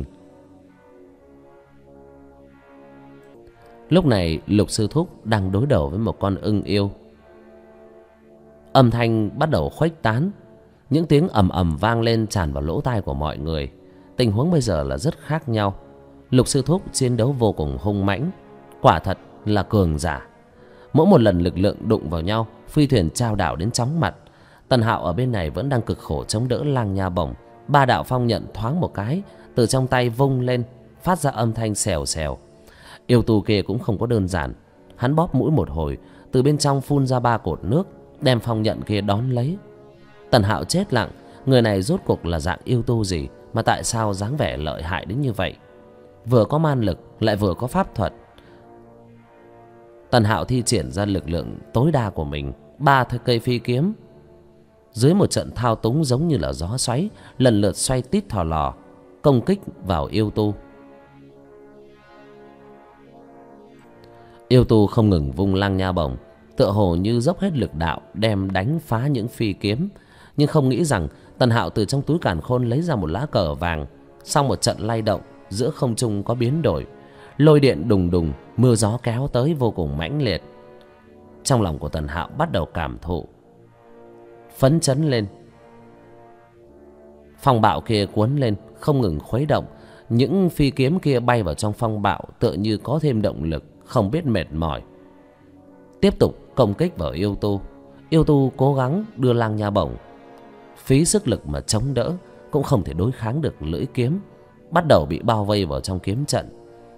Lúc này Lục Sư Thúc đang đối đầu với một con ưng yêu. Âm thanh bắt đầu khuếch tán, những tiếng ầm ầm vang lên tràn vào lỗ tai của mọi người. Tình huống bây giờ là rất khác nhau. Lục Sư Thúc chiến đấu vô cùng hung mãnh, quả thật là cường giả. Mỗi một lần lực lượng đụng vào nhau, phi thuyền chao đảo đến chóng mặt. Tần Hạo ở bên này vẫn đang cực khổ chống đỡ lăng nha bổng. Ba đạo phong nhận thoáng một cái từ trong tay vung lên, phát ra âm thanh xèo xèo. Yêu tù kia cũng không có đơn giản. Hắn bóp mũi một hồi, từ bên trong phun ra ba cột nước, đem phong nhận kia đón lấy. Tần Hạo chết lặng, người này rốt cuộc là dạng yêu tu gì mà tại sao dáng vẻ lợi hại đến như vậy? Vừa có man lực lại vừa có pháp thuật. Tần Hạo thi triển ra lực lượng tối đa của mình, 3 cây phi kiếm dưới một trận thao túng giống như là gió xoáy, lần lượt xoay tít thò lò công kích vào yêu tu. Yêu tu không ngừng vung lăng nha bổng, tựa hồ như dốc hết lực đạo đem đánh phá những phi kiếm. Nhưng không nghĩ rằng Tần Hạo từ trong túi càn khôn lấy ra một lá cờ vàng. Sau một trận lay động, giữa không trung có biến đổi, lôi điện đùng đùng, mưa gió kéo tới vô cùng mãnh liệt. Trong lòng của Tần Hạo bắt đầu cảm thụ phấn chấn lên. Phong bạo kia cuốn lên, không ngừng khuấy động. Những phi kiếm kia bay vào trong phong bạo, tựa như có thêm động lực, không biết mệt mỏi, tiếp tục công kích vào yêu tu. Yêu tu cố gắng đưa lăng nha bổng, phí sức lực mà chống đỡ, cũng không thể đối kháng được lưỡi kiếm, bắt đầu bị bao vây vào trong kiếm trận.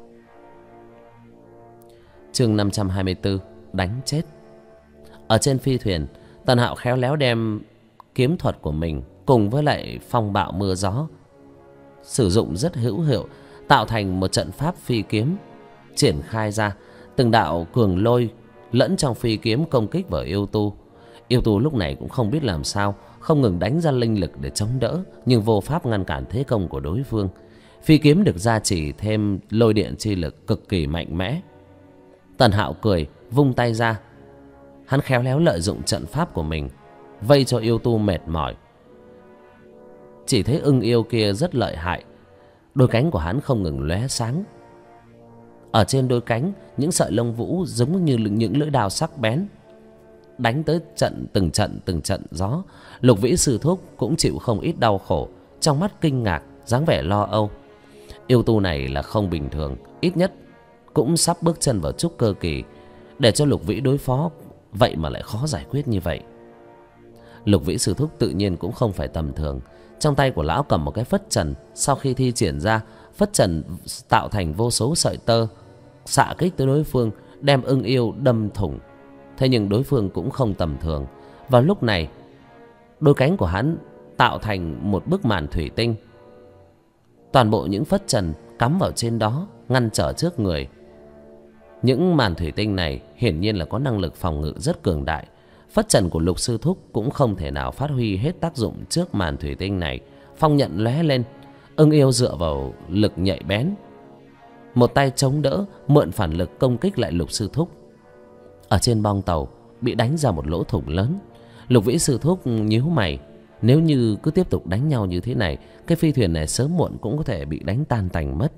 Chương 524: đánh chết. Ở trên phi thuyền, Tần Hạo khéo léo đem kiếm thuật của mình cùng với lại phong bạo mưa gió sử dụng rất hữu hiệu, tạo thành một trận pháp phi kiếm, triển khai ra từng đạo cường lôi lẫn trong phi kiếm công kích vào yêu tu. Yêu tu lúc này cũng không biết làm sao, không ngừng đánh ra linh lực để chống đỡ, nhưng vô pháp ngăn cản thế công của đối phương. Phi kiếm được gia trì thêm lôi điện chi lực cực kỳ mạnh mẽ. Tần Hạo cười, vung tay ra. Hắn khéo léo lợi dụng trận pháp của mình vây cho yêu tu mệt mỏi. Chỉ thấy ưng yêu kia rất lợi hại, đôi cánh của hắn không ngừng lóe sáng. Ở trên đôi cánh, những sợi lông vũ giống như những lưỡi đao sắc bén, đánh tới từng trận gió. Lục Vĩ sư thúc cũng chịu không ít đau khổ, trong mắt kinh ngạc, dáng vẻ lo âu. Yêu tu này là không bình thường, ít nhất cũng sắp bước chân vào trúc cơ kỳ. Để cho Lục Vĩ đối phó, vậy mà lại khó giải quyết như vậy. Lục Vĩ sư thúc tự nhiên cũng không phải tầm thường. Trong tay của lão cầm một cái phất trần, sau khi thi triển ra, phất trần tạo thành vô số sợi tơ, xạ kích tới đối phương, đem ưng yêu đâm thủng. Thế nhưng đối phương cũng không tầm thường. Vào lúc này, đôi cánh của hắn tạo thành một bức màn thủy tinh. Toàn bộ những phất trần cắm vào trên đó, ngăn trở trước người. Những màn thủy tinh này hiển nhiên là có năng lực phòng ngự rất cường đại. Phất trần của Lục sư thúc cũng không thể nào phát huy hết tác dụng trước màn thủy tinh này. Phong nhận lóe lên, ưng yêu dựa vào lực nhạy bén, một tay chống đỡ, mượn phản lực công kích lại Lục sư thúc. Ở trên bong tàu bị đánh ra một lỗ thủng lớn. Lục Vĩ sư thúc nhíu mày, nếu như cứ tiếp tục đánh nhau như thế này, cái phi thuyền này sớm muộn cũng có thể bị đánh tan tành mất.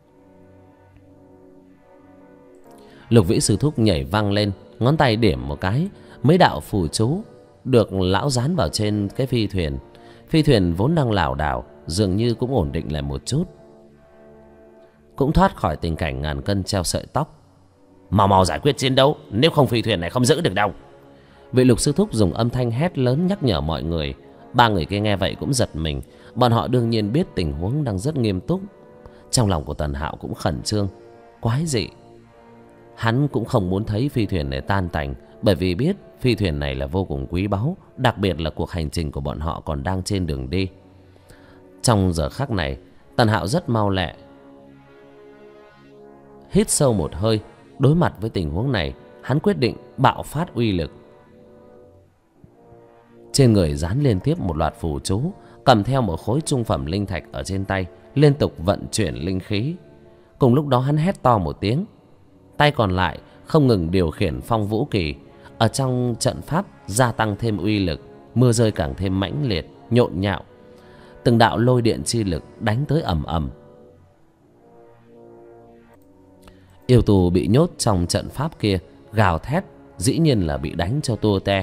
Lục Vĩ sư thúc nhảy văng lên, ngón tay điểm một cái, mấy đạo phù chú được lão dán vào trên cái phi thuyền. Phi thuyền vốn đang lảo đảo, dường như cũng ổn định lại một chút, cũng thoát khỏi tình cảnh ngàn cân treo sợi tóc. Mau mau giải quyết chiến đấu, nếu không phi thuyền này không giữ được đâu. Vị Lục sư thúc dùng âm thanh hét lớn nhắc nhở mọi người. Ba người kia nghe vậy cũng giật mình. Bọn họ đương nhiên biết tình huống đang rất nghiêm túc. Trong lòng của Tần Hạo cũng khẩn trương, quái dị. Hắn cũng không muốn thấy phi thuyền này tan tành, bởi vì biết phi thuyền này là vô cùng quý báu, đặc biệt là cuộc hành trình của bọn họ còn đang trên đường đi. Trong giờ khắc này, Tần Hạo rất mau lẹ, hít sâu một hơi. Đối mặt với tình huống này, hắn quyết định bạo phát uy lực. Trên người dán liên tiếp một loạt phù chú, cầm theo một khối trung phẩm linh thạch ở trên tay, liên tục vận chuyển linh khí. Cùng lúc đó hắn hét to một tiếng, tay còn lại không ngừng điều khiển phong vũ kỳ. Ở trong trận pháp gia tăng thêm uy lực, mưa rơi càng thêm mãnh liệt, nhộn nhạo. Từng đạo lôi điện chi lực đánh tới ầm ầm. Yêu tù bị nhốt trong trận pháp kia gào thét, dĩ nhiên là bị đánh cho tua te.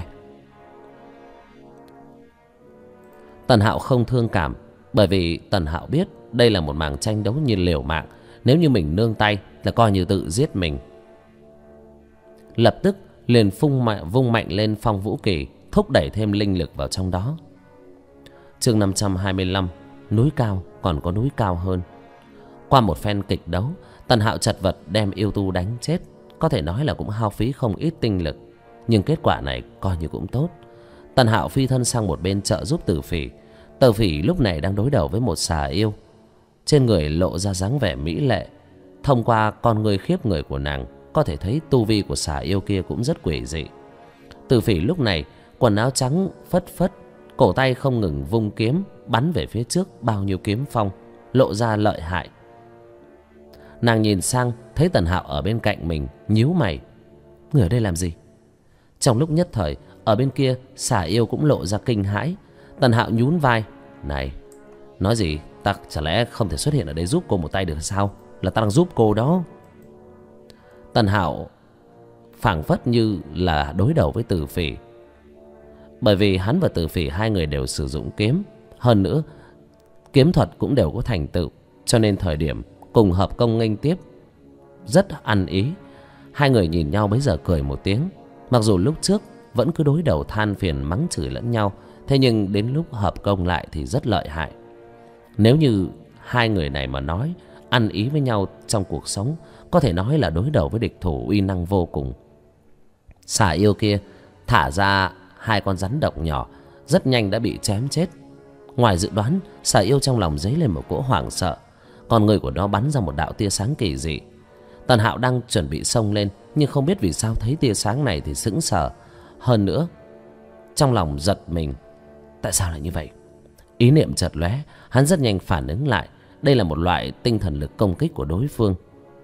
Tần Hạo không thương cảm, bởi vì Tần Hạo biết đây là một màn tranh đấu như liều mạng. Nếu như mình nương tay là coi như tự giết mình. Lập tức liền vung mạnh lên phong vũ kỳ, thúc đẩy thêm linh lực vào trong đó. Chương 525: núi cao còn có núi cao hơn. Qua một phen kịch đấu, Tần Hạo chật vật đem yêu tu đánh chết. Có thể nói là cũng hao phí không ít tinh lực, nhưng kết quả này coi như cũng tốt. Tần Hạo phi thân sang một bên trợ giúp Tử Phỉ. Tử Phỉ lúc này đang đối đầu với một xà yêu, trên người lộ ra dáng vẻ mỹ lệ. Thông qua con ngươi khiếp người của nàng, có thể thấy tu vi của xà yêu kia cũng rất quỷ dị. Tử Phỉ lúc này quần áo trắng phất phất, cổ tay không ngừng vung kiếm bắn về phía trước bao nhiêu kiếm phong, lộ ra lợi hại. Nàng nhìn sang thấy Tần Hạo ở bên cạnh mình, nhíu mày. Người ở đây làm gì? Trong lúc nhất thời, ở bên kia xà yêu cũng lộ ra kinh hãi. Tần Hạo nhún vai. Này, nói gì? Ta chả lẽ không thể xuất hiện ở đây giúp cô một tay được sao? Là ta đang giúp cô đó. Tần Hạo phảng phất như là đối đầu với Từ Phỉ, bởi vì hắn và Từ Phỉ hai người đều sử dụng kiếm, hơn nữa kiếm thuật cũng đều có thành tựu, cho nên thời điểm cùng hợp công nghênh tiếp rất ăn ý. Hai người nhìn nhau bấy giờ cười một tiếng. Mặc dù lúc trước vẫn cứ đối đầu than phiền mắng chửi lẫn nhau, thế nhưng đến lúc hợp công lại thì rất lợi hại. Nếu như hai người này mà nói ăn ý với nhau trong cuộc sống, có thể nói là đối đầu với địch thủ uy năng vô cùng. Xà yêu kia thả ra hai con rắn độc nhỏ, rất nhanh đã bị chém chết. Ngoài dự đoán, xà yêu trong lòng dấy lên một cỗ hoảng sợ, con người của nó bắn ra một đạo tia sáng kỳ dị. Tần Hạo đang chuẩn bị xông lên, nhưng không biết vì sao thấy tia sáng này thì sững sờ. Hơn nữa, trong lòng giật mình. Tại sao lại như vậy? Ý niệm chợt lóe, hắn rất nhanh phản ứng lại. Đây là một loại tinh thần lực công kích của đối phương.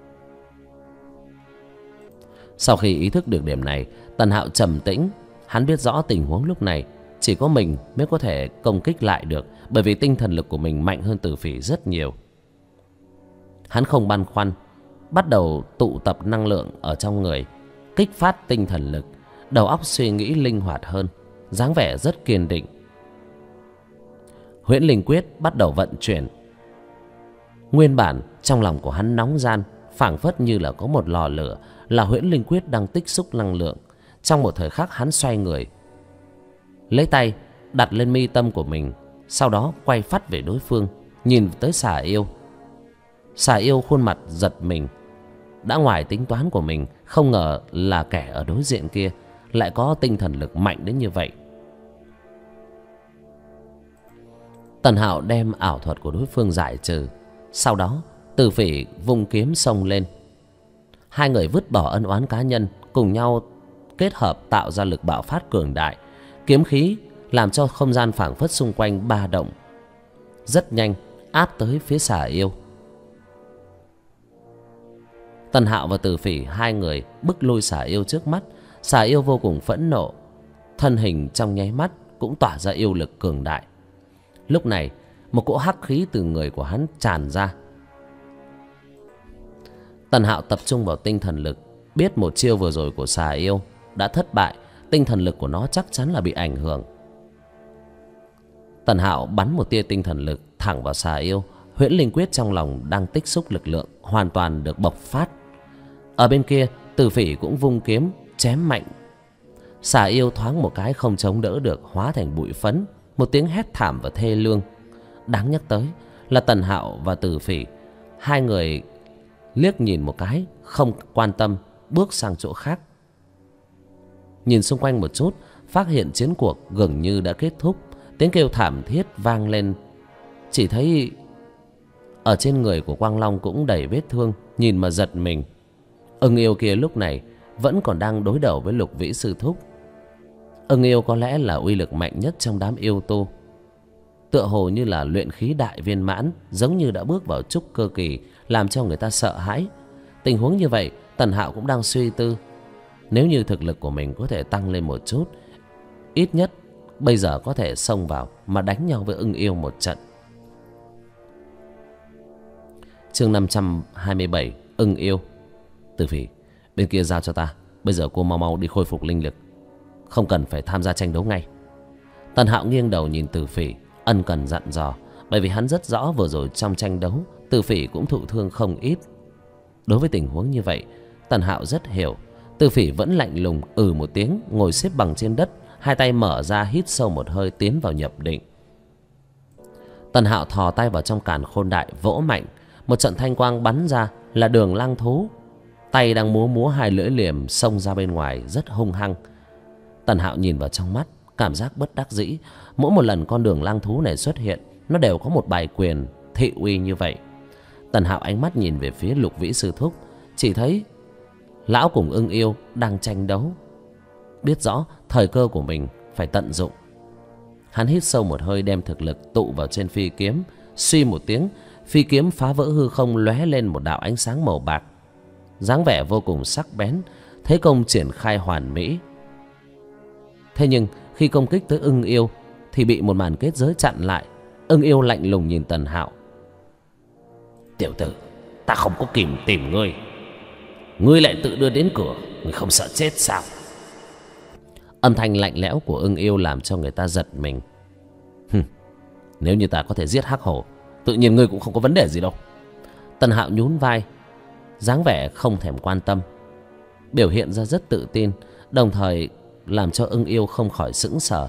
Sau khi ý thức được điểm này, Tần Hạo trầm tĩnh. Hắn biết rõ tình huống lúc này chỉ có mình mới có thể công kích lại được, bởi vì tinh thần lực của mình mạnh hơn Từ Phỉ rất nhiều. Hắn không băn khoăn, bắt đầu tụ tập năng lượng ở trong người, kích phát tinh thần lực, đầu óc suy nghĩ linh hoạt hơn, dáng vẻ rất kiên định. Huyễn Linh Quyết bắt đầu vận chuyển. Nguyên bản trong lòng của hắn nóng ran, phảng phất như là có một lò lửa, là Huyễn Linh Quyết đang tích xúc năng lượng. Trong một thời khắc, hắn xoay người, lấy tay đặt lên mi tâm của mình, sau đó quay phắt về đối phương, nhìn tới xà yêu. Xà yêu khuôn mặt giật mình. Đã ngoài tính toán của mình, không ngờ là kẻ ở đối diện kia lại có tinh thần lực mạnh đến như vậy. Tần Hạo đem ảo thuật của đối phương giải trừ. Sau đó Từ Phỉ vung kiếm xông lên. Hai người vứt bỏ ân oán cá nhân, cùng nhau kết hợp tạo ra lực bạo phát cường đại. Kiếm khí làm cho không gian phảng phất xung quanh ba động, rất nhanh áp tới phía xà yêu. Tần Hạo và Từ Phỉ hai người bức lui xà yêu trước mắt. Xà yêu vô cùng phẫn nộ, thân hình trong nháy mắt cũng tỏa ra yêu lực cường đại. Lúc này một cỗ hắc khí từ người của hắn tràn ra. Tần Hạo tập trung vào tinh thần lực, biết một chiêu vừa rồi của xà yêu đã thất bại, tinh thần lực của nó chắc chắn là bị ảnh hưởng. Tần Hạo bắn một tia tinh thần lực thẳng vào xà yêu. Huyễn Linh Quyết trong lòng đang tích xúc lực lượng hoàn toàn được bộc phát. Ở bên kia, Từ Phỉ cũng vung kiếm chém mạnh. Xà yêu thoáng một cái không chống đỡ được, hóa thành bụi phấn. Một tiếng hét thảm và thê lương. Đáng nhắc tới là Tần Hạo và Từ Phỉ hai người liếc nhìn một cái, không quan tâm, bước sang chỗ khác. Nhìn xung quanh một chút, phát hiện chiến cuộc gần như đã kết thúc. Tiếng kêu thảm thiết vang lên. Chỉ thấy ở trên người của Quang Long cũng đầy vết thương, nhìn mà giật mình. Ưng yêu kia lúc này vẫn còn đang đối đầu với Lục Vĩ Sư Thúc. Ưng yêu có lẽ là uy lực mạnh nhất trong đám yêu tu, tựa hồ như là luyện khí đại viên mãn, giống như đã bước vào trúc cơ kỳ, làm cho người ta sợ hãi. Tình huống như vậy, Tần Hạo cũng đang suy tư. Nếu như thực lực của mình có thể tăng lên một chút, ít nhất bây giờ có thể xông vào mà đánh nhau với Ưng yêu một trận. Chương 527, Ưng yêu. Từ Phỉ, bên kia giao cho ta. Bây giờ cô mau mau đi khôi phục linh lực, không cần phải tham gia tranh đấu ngay. Tần Hạo nghiêng đầu nhìn Từ Phỉ, ân cần dặn dò, bởi vì hắn rất rõ vừa rồi trong tranh đấu Từ Phỉ cũng thụ thương không ít. Đối với tình huống như vậy, Tần Hạo rất hiểu. Từ Phỉ vẫn lạnh lùng một tiếng, ngồi xếp bằng trên đất, hai tay mở ra hít sâu một hơi, tiến vào nhập định. Tần Hạo thò tay vào trong càn khôn đại, vỗ mạnh. Một trận thanh quang bắn ra, là Đường Lang thú, tay đang múa hai lưỡi liềm xông ra bên ngoài rất hung hăng. Tần Hạo nhìn vào trong mắt, cảm giác bất đắc dĩ. Mỗi một lần con Đường Lang thú này xuất hiện, nó đều có một bài quyền thị uy như vậy. Tần Hạo ánh mắt nhìn về phía Lục Vĩ Sư Thúc, chỉ thấy lão cùng Ưng yêu đang tranh đấu. Biết rõ thời cơ của mình phải tận dụng. Hắn hít sâu một hơi, đem thực lực tụ vào trên phi kiếm. Suy một tiếng, phi kiếm phá vỡ hư không, lóe lên một đạo ánh sáng màu bạc, dáng vẻ vô cùng sắc bén. Thế công triển khai hoàn mỹ. Thế nhưng khi công kích tới Ưng Yêu thì bị một màn kết giới chặn lại. Ưng Yêu lạnh lùng nhìn Tần Hạo. Tiểu tử, ta không có kìm tìm ngươi, ngươi lại tự đưa đến cửa, ngươi không sợ chết sao? Âm thanh lạnh lẽo của Ưng Yêu làm cho người ta giật mình. Nếu như ta có thể giết Hắc Hổ, tự nhiên ngươi cũng không có vấn đề gì đâu. Tần Hạo nhún vai, dáng vẻ không thèm quan tâm, biểu hiện ra rất tự tin, đồng thời làm cho Ưng Yêu không khỏi sững sờ.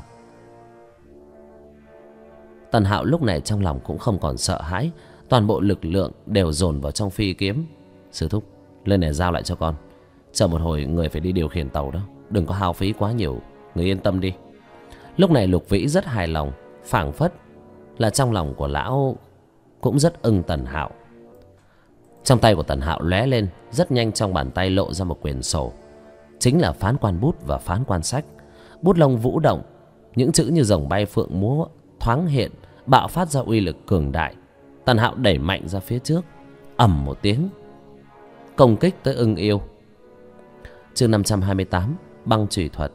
Tần Hạo lúc này trong lòng cũng không còn sợ hãi, toàn bộ lực lượng đều dồn vào trong phi kiếm. Sư thúc, lên này giao lại cho con. Chờ một hồi người phải đi điều khiển tàu đó, đừng có hao phí quá nhiều, người yên tâm đi. Lúc này Lục Vĩ rất hài lòng, phảng phất là trong lòng của lão cũng rất ưng Tần Hạo. Trong tay của Tần Hạo lóe lên, rất nhanh trong bàn tay lộ ra một quyển sổ, chính là phán quan bút và phán quan sách. Bút lông vũ động, những chữ như rồng bay phượng múa thoáng hiện, bạo phát ra uy lực cường đại. Tần Hạo đẩy mạnh ra phía trước, ầm một tiếng công kích tới Ưng Yêu. Chương 528, băng chủy thuật.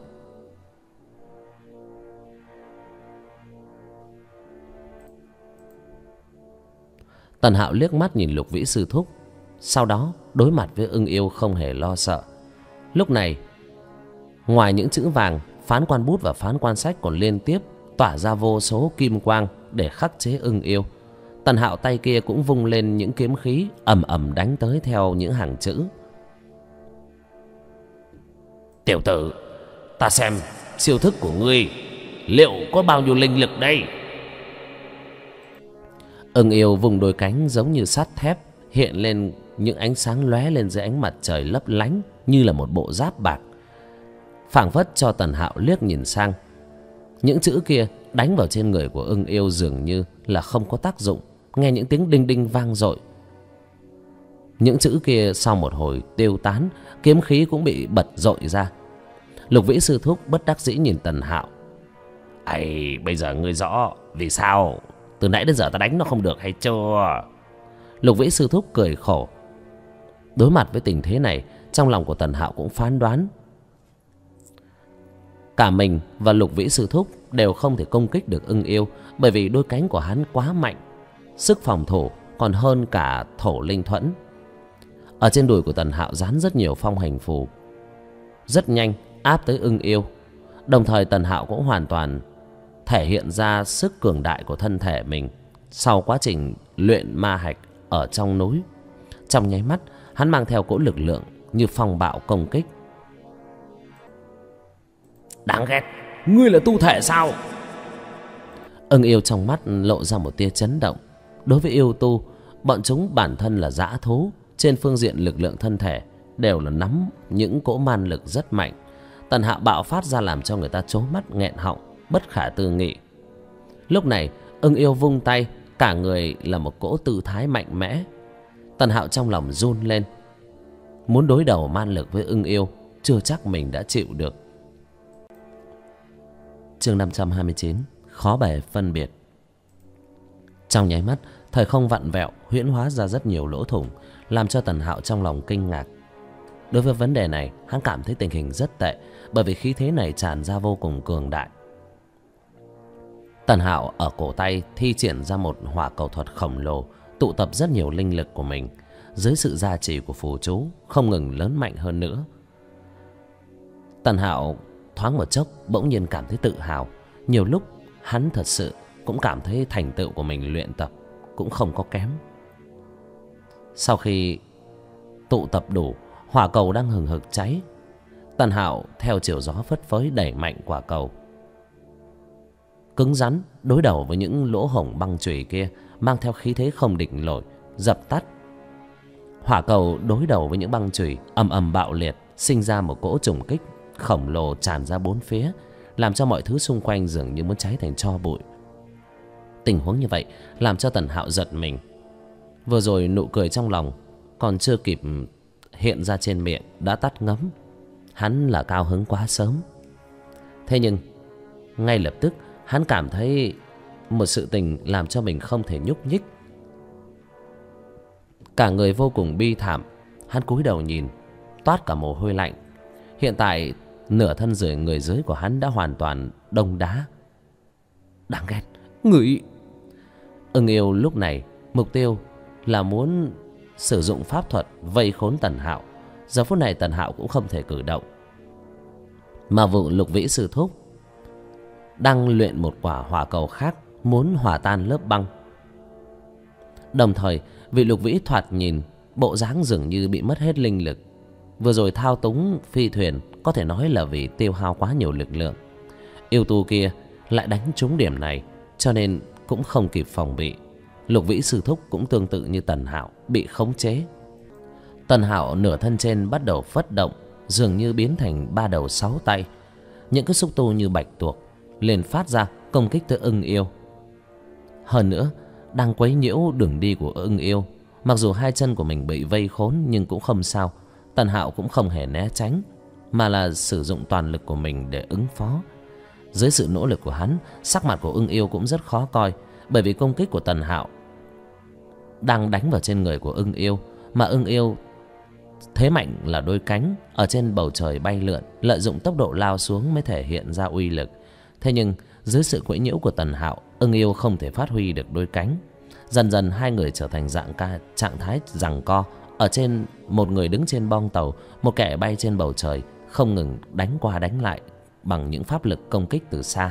Tần Hạo liếc mắt nhìn Lục Vĩ sư thúc, sau đó đối mặt với Ưng Yêu không hề lo sợ. Lúc này ngoài những chữ vàng, phán quan bút và phán quan sách còn liên tiếp tỏa ra vô số kim quang để khắc chế Ưng Yêu. Tần Hạo tay kia cũng vung lên những kiếm khí ầm ầm đánh tới theo những hàng chữ. Tiểu tử, ta xem chiêu thức của ngươi liệu có bao nhiêu linh lực đây? Ưng Yêu vùng đôi cánh giống như sắt thép, hiện lên những ánh sáng lóe lên dưới ánh mặt trời lấp lánh như là một bộ giáp bạc, phảng phất cho Tần Hạo liếc nhìn sang. Những chữ kia đánh vào trên người của Ưng Yêu dường như là không có tác dụng, nghe những tiếng đinh đinh vang dội. Những chữ kia sau một hồi tiêu tán, kiếm khí cũng bị bật dội ra. Lục Vĩ sư thúc bất đắc dĩ nhìn Tần Hạo. Ây, bây giờ ngươi rõ vì sao từ nãy đến giờ ta đánh nó không được hay chưa? Lục Vĩ sư thúc cười khổ. Đối mặt với tình thế này, trong lòng của Tần Hạo cũng phán đoán cả mình và Lục Vĩ sư thúc đều không thể công kích được Ưng Yêu, bởi vì đôi cánh của hắn quá mạnh, sức phòng thủ còn hơn cả thổ linh thuẫn. Ở trên đùi của Tần Hạo dán rất nhiều phong hành phù, rất nhanh áp tới Ưng Yêu. Đồng thời Tần Hạo cũng hoàn toàn thể hiện ra sức cường đại của thân thể mình sau quá trình luyện ma hạch ở trong núi. Trong nháy mắt, hắn mang theo cỗ lực lượng như phong bạo công kích. Đáng ghét, ngươi là tu thể sao? Ưng Yêu trong mắt lộ ra một tia chấn động. Đối với yêu tu, bọn chúng bản thân là dã thú, trên phương diện lực lượng thân thể đều là nắm những cỗ man lực rất mạnh. Tần Hạo bạo phát ra làm cho người ta trố mắt nghẹn họng, bất khả tư nghị. Lúc này Ưng Yêu vung tay, cả người là một cỗ tư thái mạnh mẽ. Tần Hạo trong lòng run lên, muốn đối đầu man lực với Ưng Yêu chưa chắc mình đã chịu được. Chương 529, khó bề phân biệt. Trong nháy mắt, thời không vặn vẹo huyễn hóa ra rất nhiều lỗ thủng, làm cho Tần Hạo trong lòng kinh ngạc. Đối với vấn đề này, hắn cảm thấy tình hình rất tệ, bởi vì khí thế này tràn ra vô cùng cường đại. Tần Hạo ở cổ tay thi triển ra một hỏa cầu thuật khổng lồ, tụ tập rất nhiều linh lực của mình, dưới sự gia trì của phù chú không ngừng lớn mạnh hơn nữa. Tần Hạo thoáng một chốc bỗng nhiên cảm thấy tự hào. Nhiều lúc hắn thật sự cũng cảm thấy thành tựu của mình luyện tập cũng không có kém. Sau khi tụ tập đủ, hỏa cầu đang hừng hực cháy. Tần Hạo theo chiều gió phất phới đẩy mạnh quả cầu, cứng rắn đối đầu với những lỗ hổng băng chùy kia, mang theo khí thế không địch nổi, dập tắt. Hỏa cầu đối đầu với những băng chùy ầm ầm bạo liệt, sinh ra một cỗ trùng kích khổng lồ tràn ra bốn phía, làm cho mọi thứ xung quanh dường như muốn cháy thành tro bụi. Tình huống như vậy làm cho Tần Hạo giật mình. Vừa rồi nụ cười trong lòng còn chưa kịp hiện ra trên miệng đã tắt ngấm. Hắn là cao hứng quá sớm. Thế nhưng ngay lập tức Hắn cảm thấy một sự tình làm cho mình không thể nhúc nhích. Cả người vô cùng bi thảm. Hắn cúi đầu nhìn, toát cả mồ hôi lạnh. Hiện tại nửa thân người dưới của hắn đã hoàn toàn đông đá. Đáng ghét, người. Ưng Yêu lúc này mục tiêu là muốn sử dụng pháp thuật vây khốn Tần Hạo. Giờ phút này Tần Hạo cũng không thể cử động, mà vụ Lục Vĩ sư thúc đang luyện một quả hỏa cầu khác, muốn hòa tan lớp băng. Đồng thời vị Lục Vĩ thoạt nhìn bộ dáng dường như bị mất hết linh lực. Vừa rồi thao túng phi thuyền có thể nói là vì tiêu hao quá nhiều lực lượng. Yêu tu kia lại đánh trúng điểm này, cho nên cũng không kịp phòng bị. Lục Vĩ sư thúc cũng tương tự như Tần Hạo, bị khống chế. Tần Hạo nửa thân trên bắt đầu phất động, dường như biến thành 3 đầu 6 tay. Những cái xúc tu như bạch tuộc liền phát ra công kích tới Ưng Yêu. Hơn nữa đang quấy nhiễu đường đi của Ưng Yêu. Mặc dù hai chân của mình bị vây khốn nhưng cũng không sao. Tần Hạo cũng không hề né tránh, mà là sử dụng toàn lực của mình để ứng phó. Dưới sự nỗ lực của hắn, sắc mặt của Ưng Yêu cũng rất khó coi, bởi vì công kích của Tần Hạo đang đánh vào trên người của Ưng Yêu, mà Ưng Yêu thế mạnh là đôi cánh ở trên bầu trời bay lượn, lợi dụng tốc độ lao xuống mới thể hiện ra uy lực. Thế nhưng dưới sự quấy nhiễu của Tần Hạo, Ưng Yêu không thể phát huy được đôi cánh. Dần dần hai người trở thành trạng thái giằng co. Ở trên, một người đứng trên bong tàu, một kẻ bay trên bầu trời, không ngừng đánh qua đánh lại bằng những pháp lực công kích từ xa.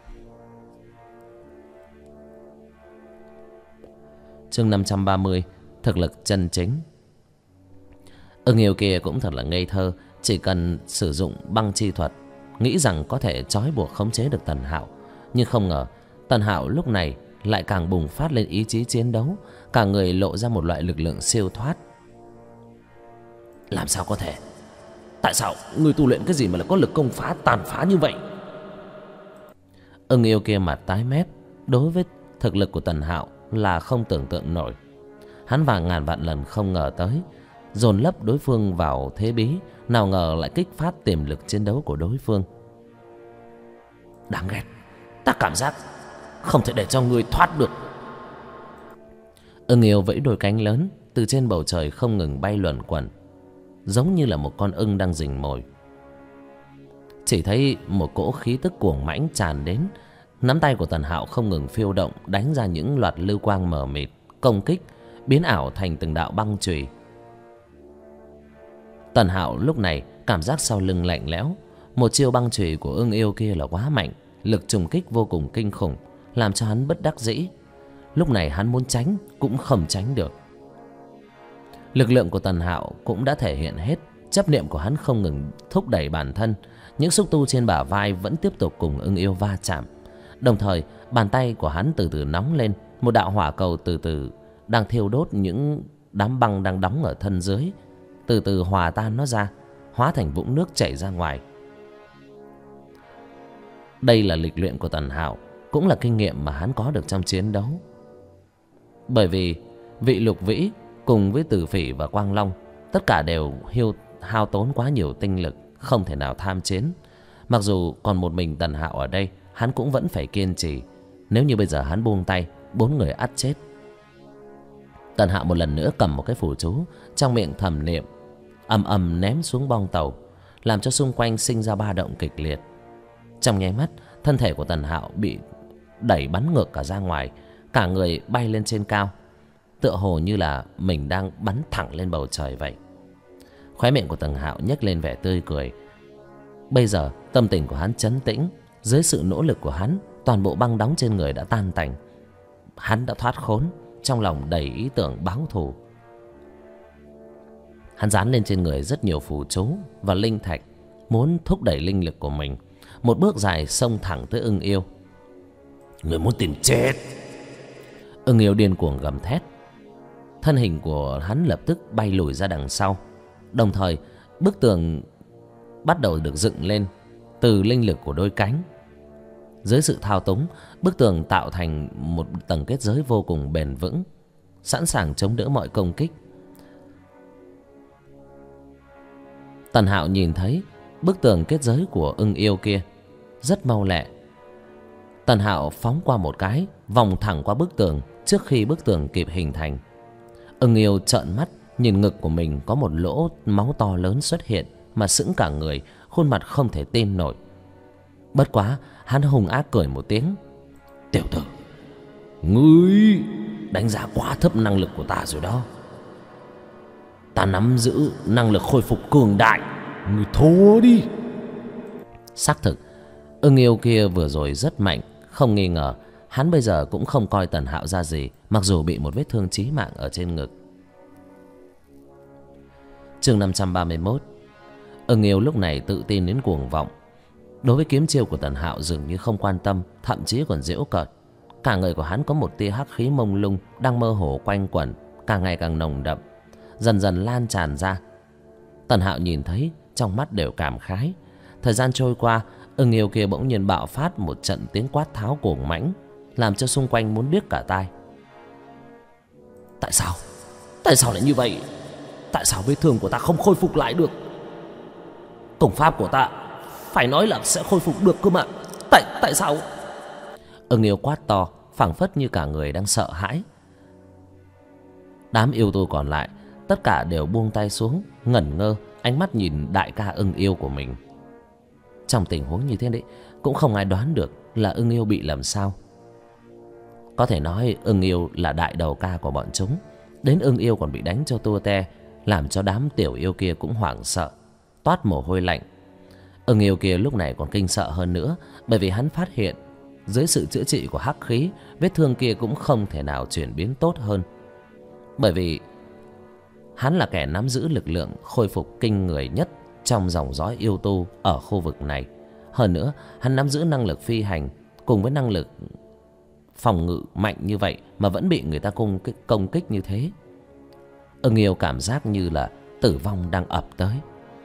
Chương 530, thực lực chân chính. Ưng Yêu kia cũng thật là ngây thơ, chỉ cần sử dụng băng chi thuật, nghĩ rằng có thể trói buộc khống chế được Tần Hạo. Nhưng không ngờ Tần Hạo lúc này lại càng bùng phát lên ý chí chiến đấu, cả người lộ ra một loại lực lượng siêu thoát. Làm sao có thể? Tại sao người tu luyện cái gì mà lại có lực công phá tàn phá như vậy? Ưng Yêu kia mặt tái mét, đối với thực lực của Tần Hạo là không tưởng tượng nổi. Hắn vàng ngàn vạn lần không ngờ tới, dồn lấp đối phương vào thế bí, nào ngờ lại kích phát tiềm lực chiến đấu của đối phương. Đáng ghét, ta cảm giác không thể để cho người thoát được. Ưng Yêu vẫy đôi cánh lớn, từ trên bầu trời không ngừng bay luẩn quẩn, giống như là một con ưng đang rình mồi. Chỉ thấy một cỗ khí tức cuồng mãnh tràn đến, nắm tay của Tần Hạo không ngừng phiêu động, đánh ra những loạt lưu quang mờ mịt, công kích biến ảo thành từng đạo băng chùy. Tần Hạo lúc này cảm giác sau lưng lạnh lẽo. Một chiêu băng chùy của Ưng Yêu kia là quá mạnh, lực trùng kích vô cùng kinh khủng, làm cho hắn bất đắc dĩ. Lúc này hắn muốn tránh cũng không tránh được. Lực lượng của Tần Hạo cũng đã thể hiện hết, chấp niệm của hắn không ngừng thúc đẩy bản thân. Những xúc tu trên bả vai vẫn tiếp tục cùng Ưng Yêu va chạm. Đồng thời bàn tay của hắn từ từ nóng lên, một đạo hỏa cầu từ từ đang thiêu đốt những đám băng đang đóng ở thân dưới, từ từ hòa tan nó ra, hóa thành vũng nước chảy ra ngoài. Đây là lịch luyện của Tần Hạo, cũng là kinh nghiệm mà hắn có được trong chiến đấu. Bởi vì vị Lục Vĩ cùng với Tử Phỉ và Quang Long tất cả đều hao tốn quá nhiều tinh lực, không thể nào tham chiến. Mặc dù còn một mình Tần Hạo ở đây, hắn cũng vẫn phải kiên trì. Nếu như bây giờ hắn buông tay, 4 người ắt chết. Tần Hạo một lần nữa cầm một cái phù chú, trong miệng thầm niệm, ầm ầm ném xuống bong tàu, làm cho xung quanh sinh ra ba động kịch liệt. Trong nháy mắt, thân thể của Tần Hạo bị đẩy bắn ngược cả ra ngoài, cả người bay lên trên cao, tựa hồ như là mình đang bắn thẳng lên bầu trời vậy. Khóe miệng của Tần Hạo nhếch lên vẻ tươi cười. Bây giờ tâm tình của hắn trấn tĩnh, dưới sự nỗ lực của hắn, toàn bộ băng đóng trên người đã tan tành. Hắn đã thoát khốn, trong lòng đầy ý tưởng báo thù. Hắn dán lên trên người rất nhiều phù chú và linh thạch, muốn thúc đẩy linh lực của mình. Một bước dài xông thẳng tới Ưng Yêu. Người muốn tìm chết? Ưng Yêu điên cuồng gầm thét. Thân hình của hắn lập tức bay lùi ra đằng sau. Đồng thời bức tường bắt đầu được dựng lên từ linh lực của đôi cánh. Dưới sự thao túng, bức tường tạo thành một tầng kết giới vô cùng bền vững, sẵn sàng chống đỡ mọi công kích. Tần Hạo nhìn thấy bức tường kết giới của Ưng Yêu kia rất mau lẹ, Tần Hạo phóng qua một cái, vòng thẳng qua bức tường trước khi bức tường kịp hình thành. Ưng Yêu trợn mắt nhìn ngực của mình có một lỗ máu to lớn xuất hiện, mà sững cả người, khuôn mặt không thể tin nổi. Bất quá hắn hung ác cười một tiếng. Tiểu tử, ngươi đánh giá quá thấp năng lực của ta rồi đó. Ta nắm giữ năng lực khôi phục cường đại, ngươi thua đi. Xác thực, Ưng Yêu kia vừa rồi rất mạnh, không nghi ngờ. Hắn bây giờ cũng không coi Tần Hạo ra gì, mặc dù bị một vết thương chí mạng ở trên ngực. Chương 531. Ưng Yêu lúc này tự tin đến cuồng vọng. Đối với kiếm chiêu của Tần Hạo dường như không quan tâm, thậm chí còn giễu cợt. Cả người của hắn có một tia hắc khí mông lung đang mơ hồ quanh quẩn, càng ngày càng nồng đậm, dần dần lan tràn ra. Tần Hạo nhìn thấy, trong mắt đều cảm khái. Thời gian trôi qua, Ưng Yêu kia bỗng nhiên bạo phát một trận tiếng quát tháo cuồng mãnh, làm cho xung quanh muốn điếc cả tai. Tại sao? Tại sao lại như vậy? Tại sao vết thương của ta không khôi phục lại được? Công pháp của ta phải nói là sẽ khôi phục được cơ mà. Tại sao? Ưng Yêu quát to, phảng phất như cả người đang sợ hãi. Đám yêu tu còn lại tất cả đều buông tay xuống, ngẩn ngơ, ánh mắt nhìn đại ca Ưng Yêu của mình. Trong tình huống như thế đấy, cũng không ai đoán được là Ưng Yêu bị làm sao. Có thể nói Ưng Yêu là đại đầu ca của bọn chúng. Đến Ưng Yêu còn bị đánh cho tua te, làm cho đám tiểu yêu kia cũng hoảng sợ, toát mồ hôi lạnh. Ưng Yêu kia lúc này còn kinh sợ hơn nữa, bởi vì hắn phát hiện dưới sự chữa trị của hắc khí, vết thương kia cũng không thể nào chuyển biến tốt hơn. Bởi vì hắn là kẻ nắm giữ lực lượng khôi phục kinh người nhất trong dòng dõi yêu tu ở khu vực này. Hơn nữa, hắn nắm giữ năng lực phi hành cùng với năng lực phòng ngự mạnh như vậy mà vẫn bị người ta công kích như thế. Ưng Yêu cảm giác như là tử vong đang ập tới.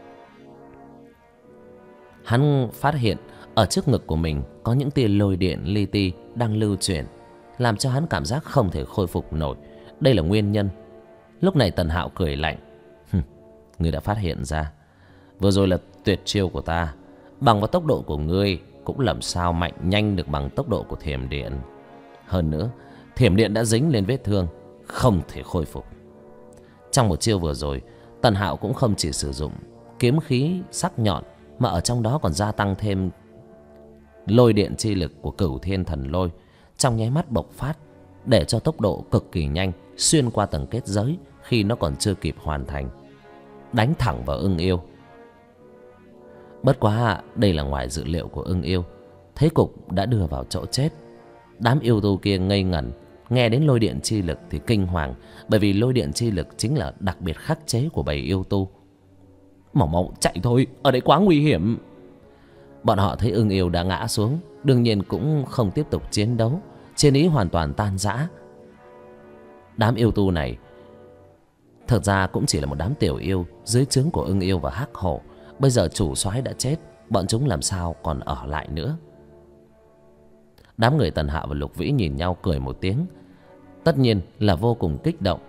Hắn phát hiện ở trước ngực của mình có những tia lôi điện li ti đang lưu chuyển, làm cho hắn cảm giác không thể khôi phục nổi. Đây là nguyên nhân. Lúc này Tần Hạo cười lạnh. Ngươi đã phát hiện ra. Vừa rồi là tuyệt chiêu của ta, bằng vào tốc độ của ngươi cũng làm sao mạnh nhanh được bằng tốc độ của thiểm điện. Hơn nữa, thiểm điện đã dính lên vết thương, không thể khôi phục. Trong một chiêu vừa rồi, Tần Hạo cũng không chỉ sử dụng kiếm khí sắc nhọn, mà ở trong đó còn gia tăng thêm lôi điện chi lực của Cửu Thiên Thần Lôi, trong nháy mắt bộc phát, để cho tốc độ cực kỳ nhanh xuyên qua tầng kết giới khi nó còn chưa kịp hoàn thành, đánh thẳng vào Ưng Yêu. Bất quá đây là ngoài dự liệu của Ưng Yêu, thế cục đã đưa vào chỗ chết. Đám yêu tu kia ngây ngẩn, nghe đến lôi điện chi lực thì kinh hoàng, bởi vì lôi điện chi lực chính là đặc biệt khắc chế của bầy yêu tu. Mau chạy thôi, ở đây quá nguy hiểm. Bọn họ thấy Ưng Yêu đã ngã xuống, đương nhiên cũng không tiếp tục chiến đấu, chiến ý hoàn toàn tan rã. Đám yêu tu này thực ra cũng chỉ là một đám tiểu yêu dưới trướng của Ưng Yêu và Hắc Hổ. Bây giờ chủ soái đã chết, bọn chúng làm sao còn ở lại nữa. Đám người Tần Hạo và Lục Vĩ nhìn nhau cười một tiếng, tất nhiên là vô cùng kích động.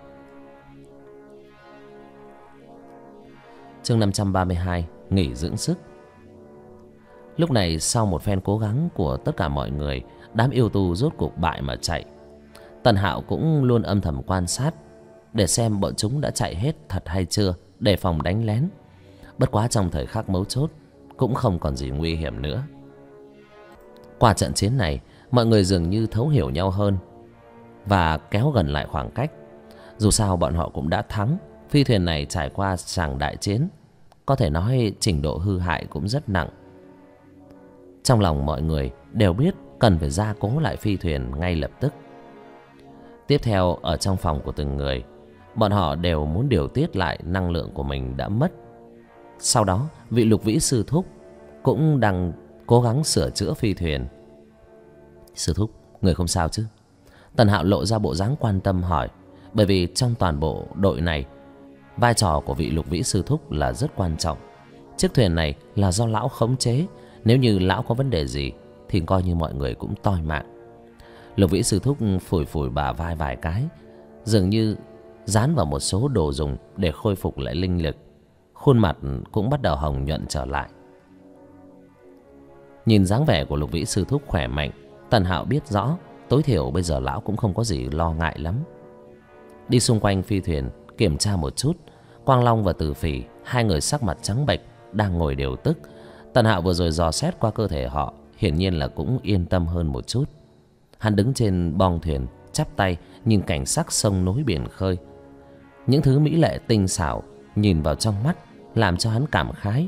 Chương 532. Nghỉ dưỡng sức. Lúc này sau một phen cố gắng của tất cả mọi người, đám yêu tu rốt cuộc bại mà chạy. Tần Hạo cũng luôn âm thầm quan sát để xem bọn chúng đã chạy hết thật hay chưa, đề phòng đánh lén. Bất quá trong thời khắc mấu chốt cũng không còn gì nguy hiểm nữa. Qua trận chiến này, mọi người dường như thấu hiểu nhau hơn và kéo gần lại khoảng cách. Dù sao bọn họ cũng đã thắng. Phi thuyền này trải qua tràng đại chiến, có thể nói trình độ hư hại cũng rất nặng. Trong lòng mọi người đều biết cần phải gia cố lại phi thuyền ngay lập tức. Tiếp theo, ở trong phòng của từng người, bọn họ đều muốn điều tiết lại năng lượng của mình đã mất. Sau đó, vị Lục Vĩ sư thúc cũng đang cố gắng sửa chữa phi thuyền. Sư thúc, người không sao chứ? Tần Hạo lộ ra bộ dáng quan tâm hỏi, bởi vì trong toàn bộ đội này, vai trò của vị Lục Vĩ sư thúc là rất quan trọng. Chiếc thuyền này là do lão khống chế, nếu như lão có vấn đề gì thì coi như mọi người cũng toi mạng. Lục Vĩ sư thúc phủi phủi bả vai vài cái, dường như dán vào một số đồ dùng để khôi phục lại linh lực. Khuôn mặt cũng bắt đầu hồng nhuận trở lại. Nhìn dáng vẻ của Lục Vĩ sư thúc khỏe mạnh, Tần Hạo biết rõ tối thiểu bây giờ lão cũng không có gì lo ngại lắm. Đi xung quanh phi thuyền kiểm tra một chút, Quang Long và Tử Phỉ, hai người sắc mặt trắng bệch đang ngồi đều tức. Tần Hạo vừa rồi dò xét qua cơ thể họ, hiển nhiên là cũng yên tâm hơn một chút. Hắn đứng trên boong thuyền, chắp tay nhìn cảnh sắc sông núi biển khơi. Những thứ mỹ lệ tinh xảo nhìn vào trong mắt làm cho hắn cảm khái.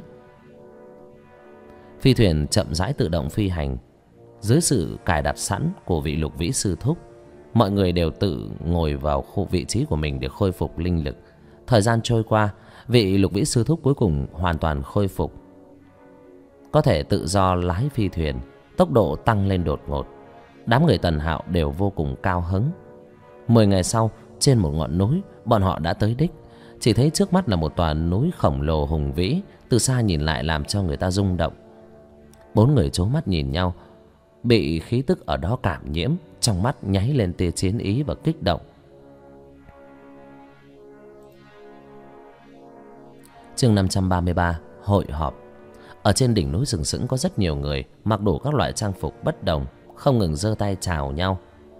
Phi thuyền chậm rãi tự động phi hành. Dưới sự cài đặt sẵn của vị Lục Vĩ Sư Thúc, mọi người đều tự ngồi vào khu vị trí của mình để khôi phục linh lực. Thời gian trôi qua, vị Lục Vĩ Sư Thúc cuối cùng hoàn toàn khôi phục, có thể tự do lái phi thuyền, tốc độ tăng lên đột ngột. Đám người Tần Hạo đều vô cùng cao hứng. 10 ngày sau, trên một ngọn núi, bọn họ đã tới đích. Chỉ thấy trước mắt là một tòa núi khổng lồ hùng vĩ, từ xa nhìn lại làm cho người ta rung động. 4 người trố mắt nhìn nhau, bị khí tức ở đó cảm nhiễm, trong mắt nháy lên tia chiến ý và kích động. Chương 533: Hội họp. Ở trên đỉnh núi sừng sững có rất nhiều người mặc đủ các loại trang phục bất đồng, không ngừng giơ tay chào nhau.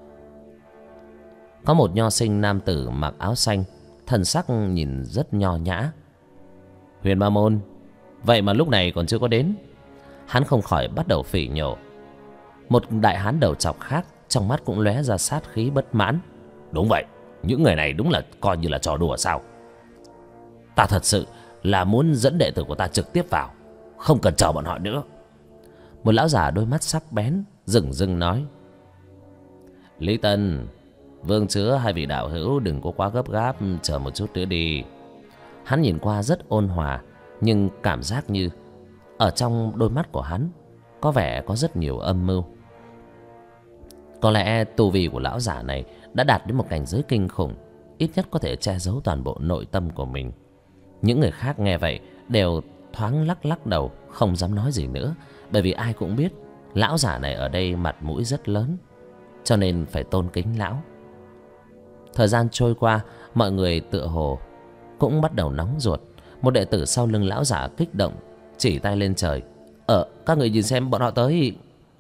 Có một nho sinh nam tử mặc áo xanh, thần sắc nhìn rất nho nhã. Huyền Ma Môn, vậy mà lúc này còn chưa có đến. Hắn không khỏi bắt đầu phỉ nhổ. Một đại hán đầu trọc khác trong mắt cũng lóe ra sát khí bất mãn. Đúng vậy, những người này đúng là coi như là trò đùa sao? Ta thật sự là muốn dẫn đệ tử của ta trực tiếp vào, không cần chờ bọn họ nữa. Một lão già đôi mắt sắc bén dửng dưng nói. Lý Tân, Vương Chứa, hai vị đạo hữu đừng có quá gấp gáp, chờ một chút nữa đi. Hắn nhìn qua rất ôn hòa, nhưng cảm giác như ở trong đôi mắt của hắn có vẻ có rất nhiều âm mưu. Có lẽ tu vi của lão giả này đã đạt đến một cảnh giới kinh khủng, ít nhất có thể che giấu toàn bộ nội tâm của mình. Những người khác nghe vậy đều thoáng lắc lắc đầu, không dám nói gì nữa, bởi vì ai cũng biết lão giả này ở đây mặt mũi rất lớn, cho nên phải tôn kính lão. Thời gian trôi qua, mọi người tựa hồ cũng bắt đầu nóng ruột. Một đệ tử sau lưng lão giả kích động chỉ tay lên trời. Các người nhìn xem, bọn họ tới.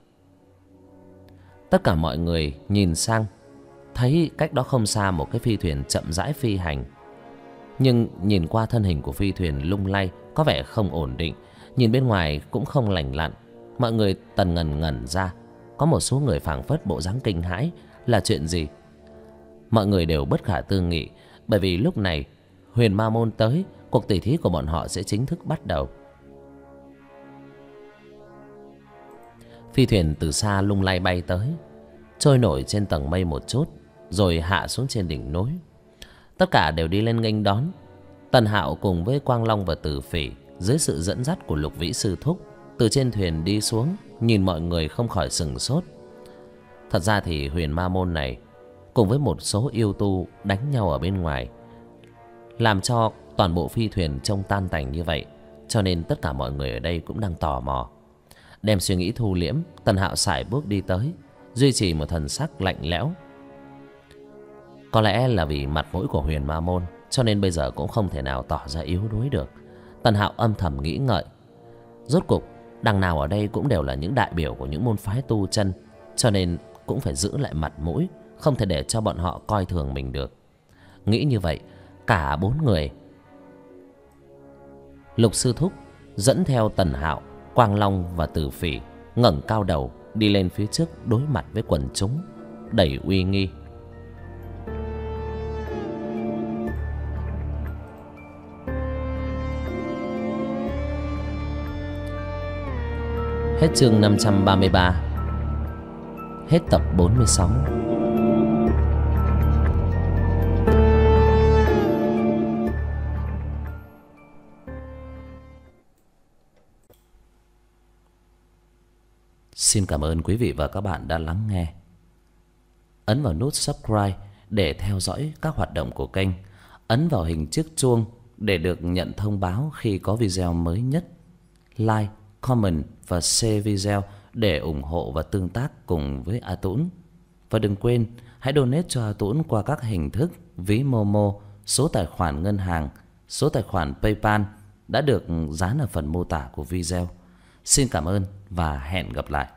Tất cả mọi người nhìn sang, thấy cách đó không xa một cái phi thuyền chậm rãi phi hành. Nhưng nhìn qua thân hình của phi thuyền lung lay, có vẻ không ổn định. Nhìn bên ngoài cũng không lành lặn. Mọi người tần ngần ra. Có một số người phảng phất bộ dáng kinh hãi. Là chuyện gì? Mọi người đều bất khả tư nghị, bởi vì lúc này Huyền Ma Môn tới, cuộc tỉ thí của bọn họ sẽ chính thức bắt đầu. Phi thuyền từ xa lung lay bay tới, trôi nổi trên tầng mây một chút, rồi hạ xuống trên đỉnh núi. Tất cả đều đi lên nghênh đón. Tần Hạo cùng với Quang Long và Tử Phỉ dưới sự dẫn dắt của Lục Vĩ Sư Thúc từ trên thuyền đi xuống, nhìn mọi người không khỏi sửng sốt. Thật ra thì Huyền Ma Môn này cùng với một số yêu tu đánh nhau ở bên ngoài, làm cho toàn bộ phi thuyền trông tan tành như vậy, cho nên tất cả mọi người ở đây cũng đang tò mò. Đem suy nghĩ thu liễm, Tần Hạo sải bước đi tới, duy trì một thần sắc lạnh lẽo. Có lẽ là vì mặt mũi của Huyền Ma Môn, cho nên bây giờ cũng không thể nào tỏ ra yếu đuối được. Tần Hạo âm thầm nghĩ ngợi. Rốt cục đằng nào ở đây cũng đều là những đại biểu của những môn phái tu chân, cho nên cũng phải giữ lại mặt mũi, không thể để cho bọn họ coi thường mình được. Nghĩ như vậy, cả 4 người, Lục Sư Thúc dẫn theo Tần Hạo, Quang Long và Tử Phỉ, ngẩng cao đầu đi lên phía trước đối mặt với quần chúng đầy uy nghi. Hết chương 533. Hết tập 46. Xin cảm ơn quý vị và các bạn đã lắng nghe. Ấn vào nút subscribe để theo dõi các hoạt động của kênh. Ấn vào hình chiếc chuông để được nhận thông báo khi có video mới nhất. Like, comment và share video để ủng hộ và tương tác cùng với A Tũng. Và đừng quên hãy donate cho A Tũng qua các hình thức ví Momo, số tài khoản ngân hàng, số tài khoản PayPal đã được dán ở phần mô tả của video. Xin cảm ơn và hẹn gặp lại.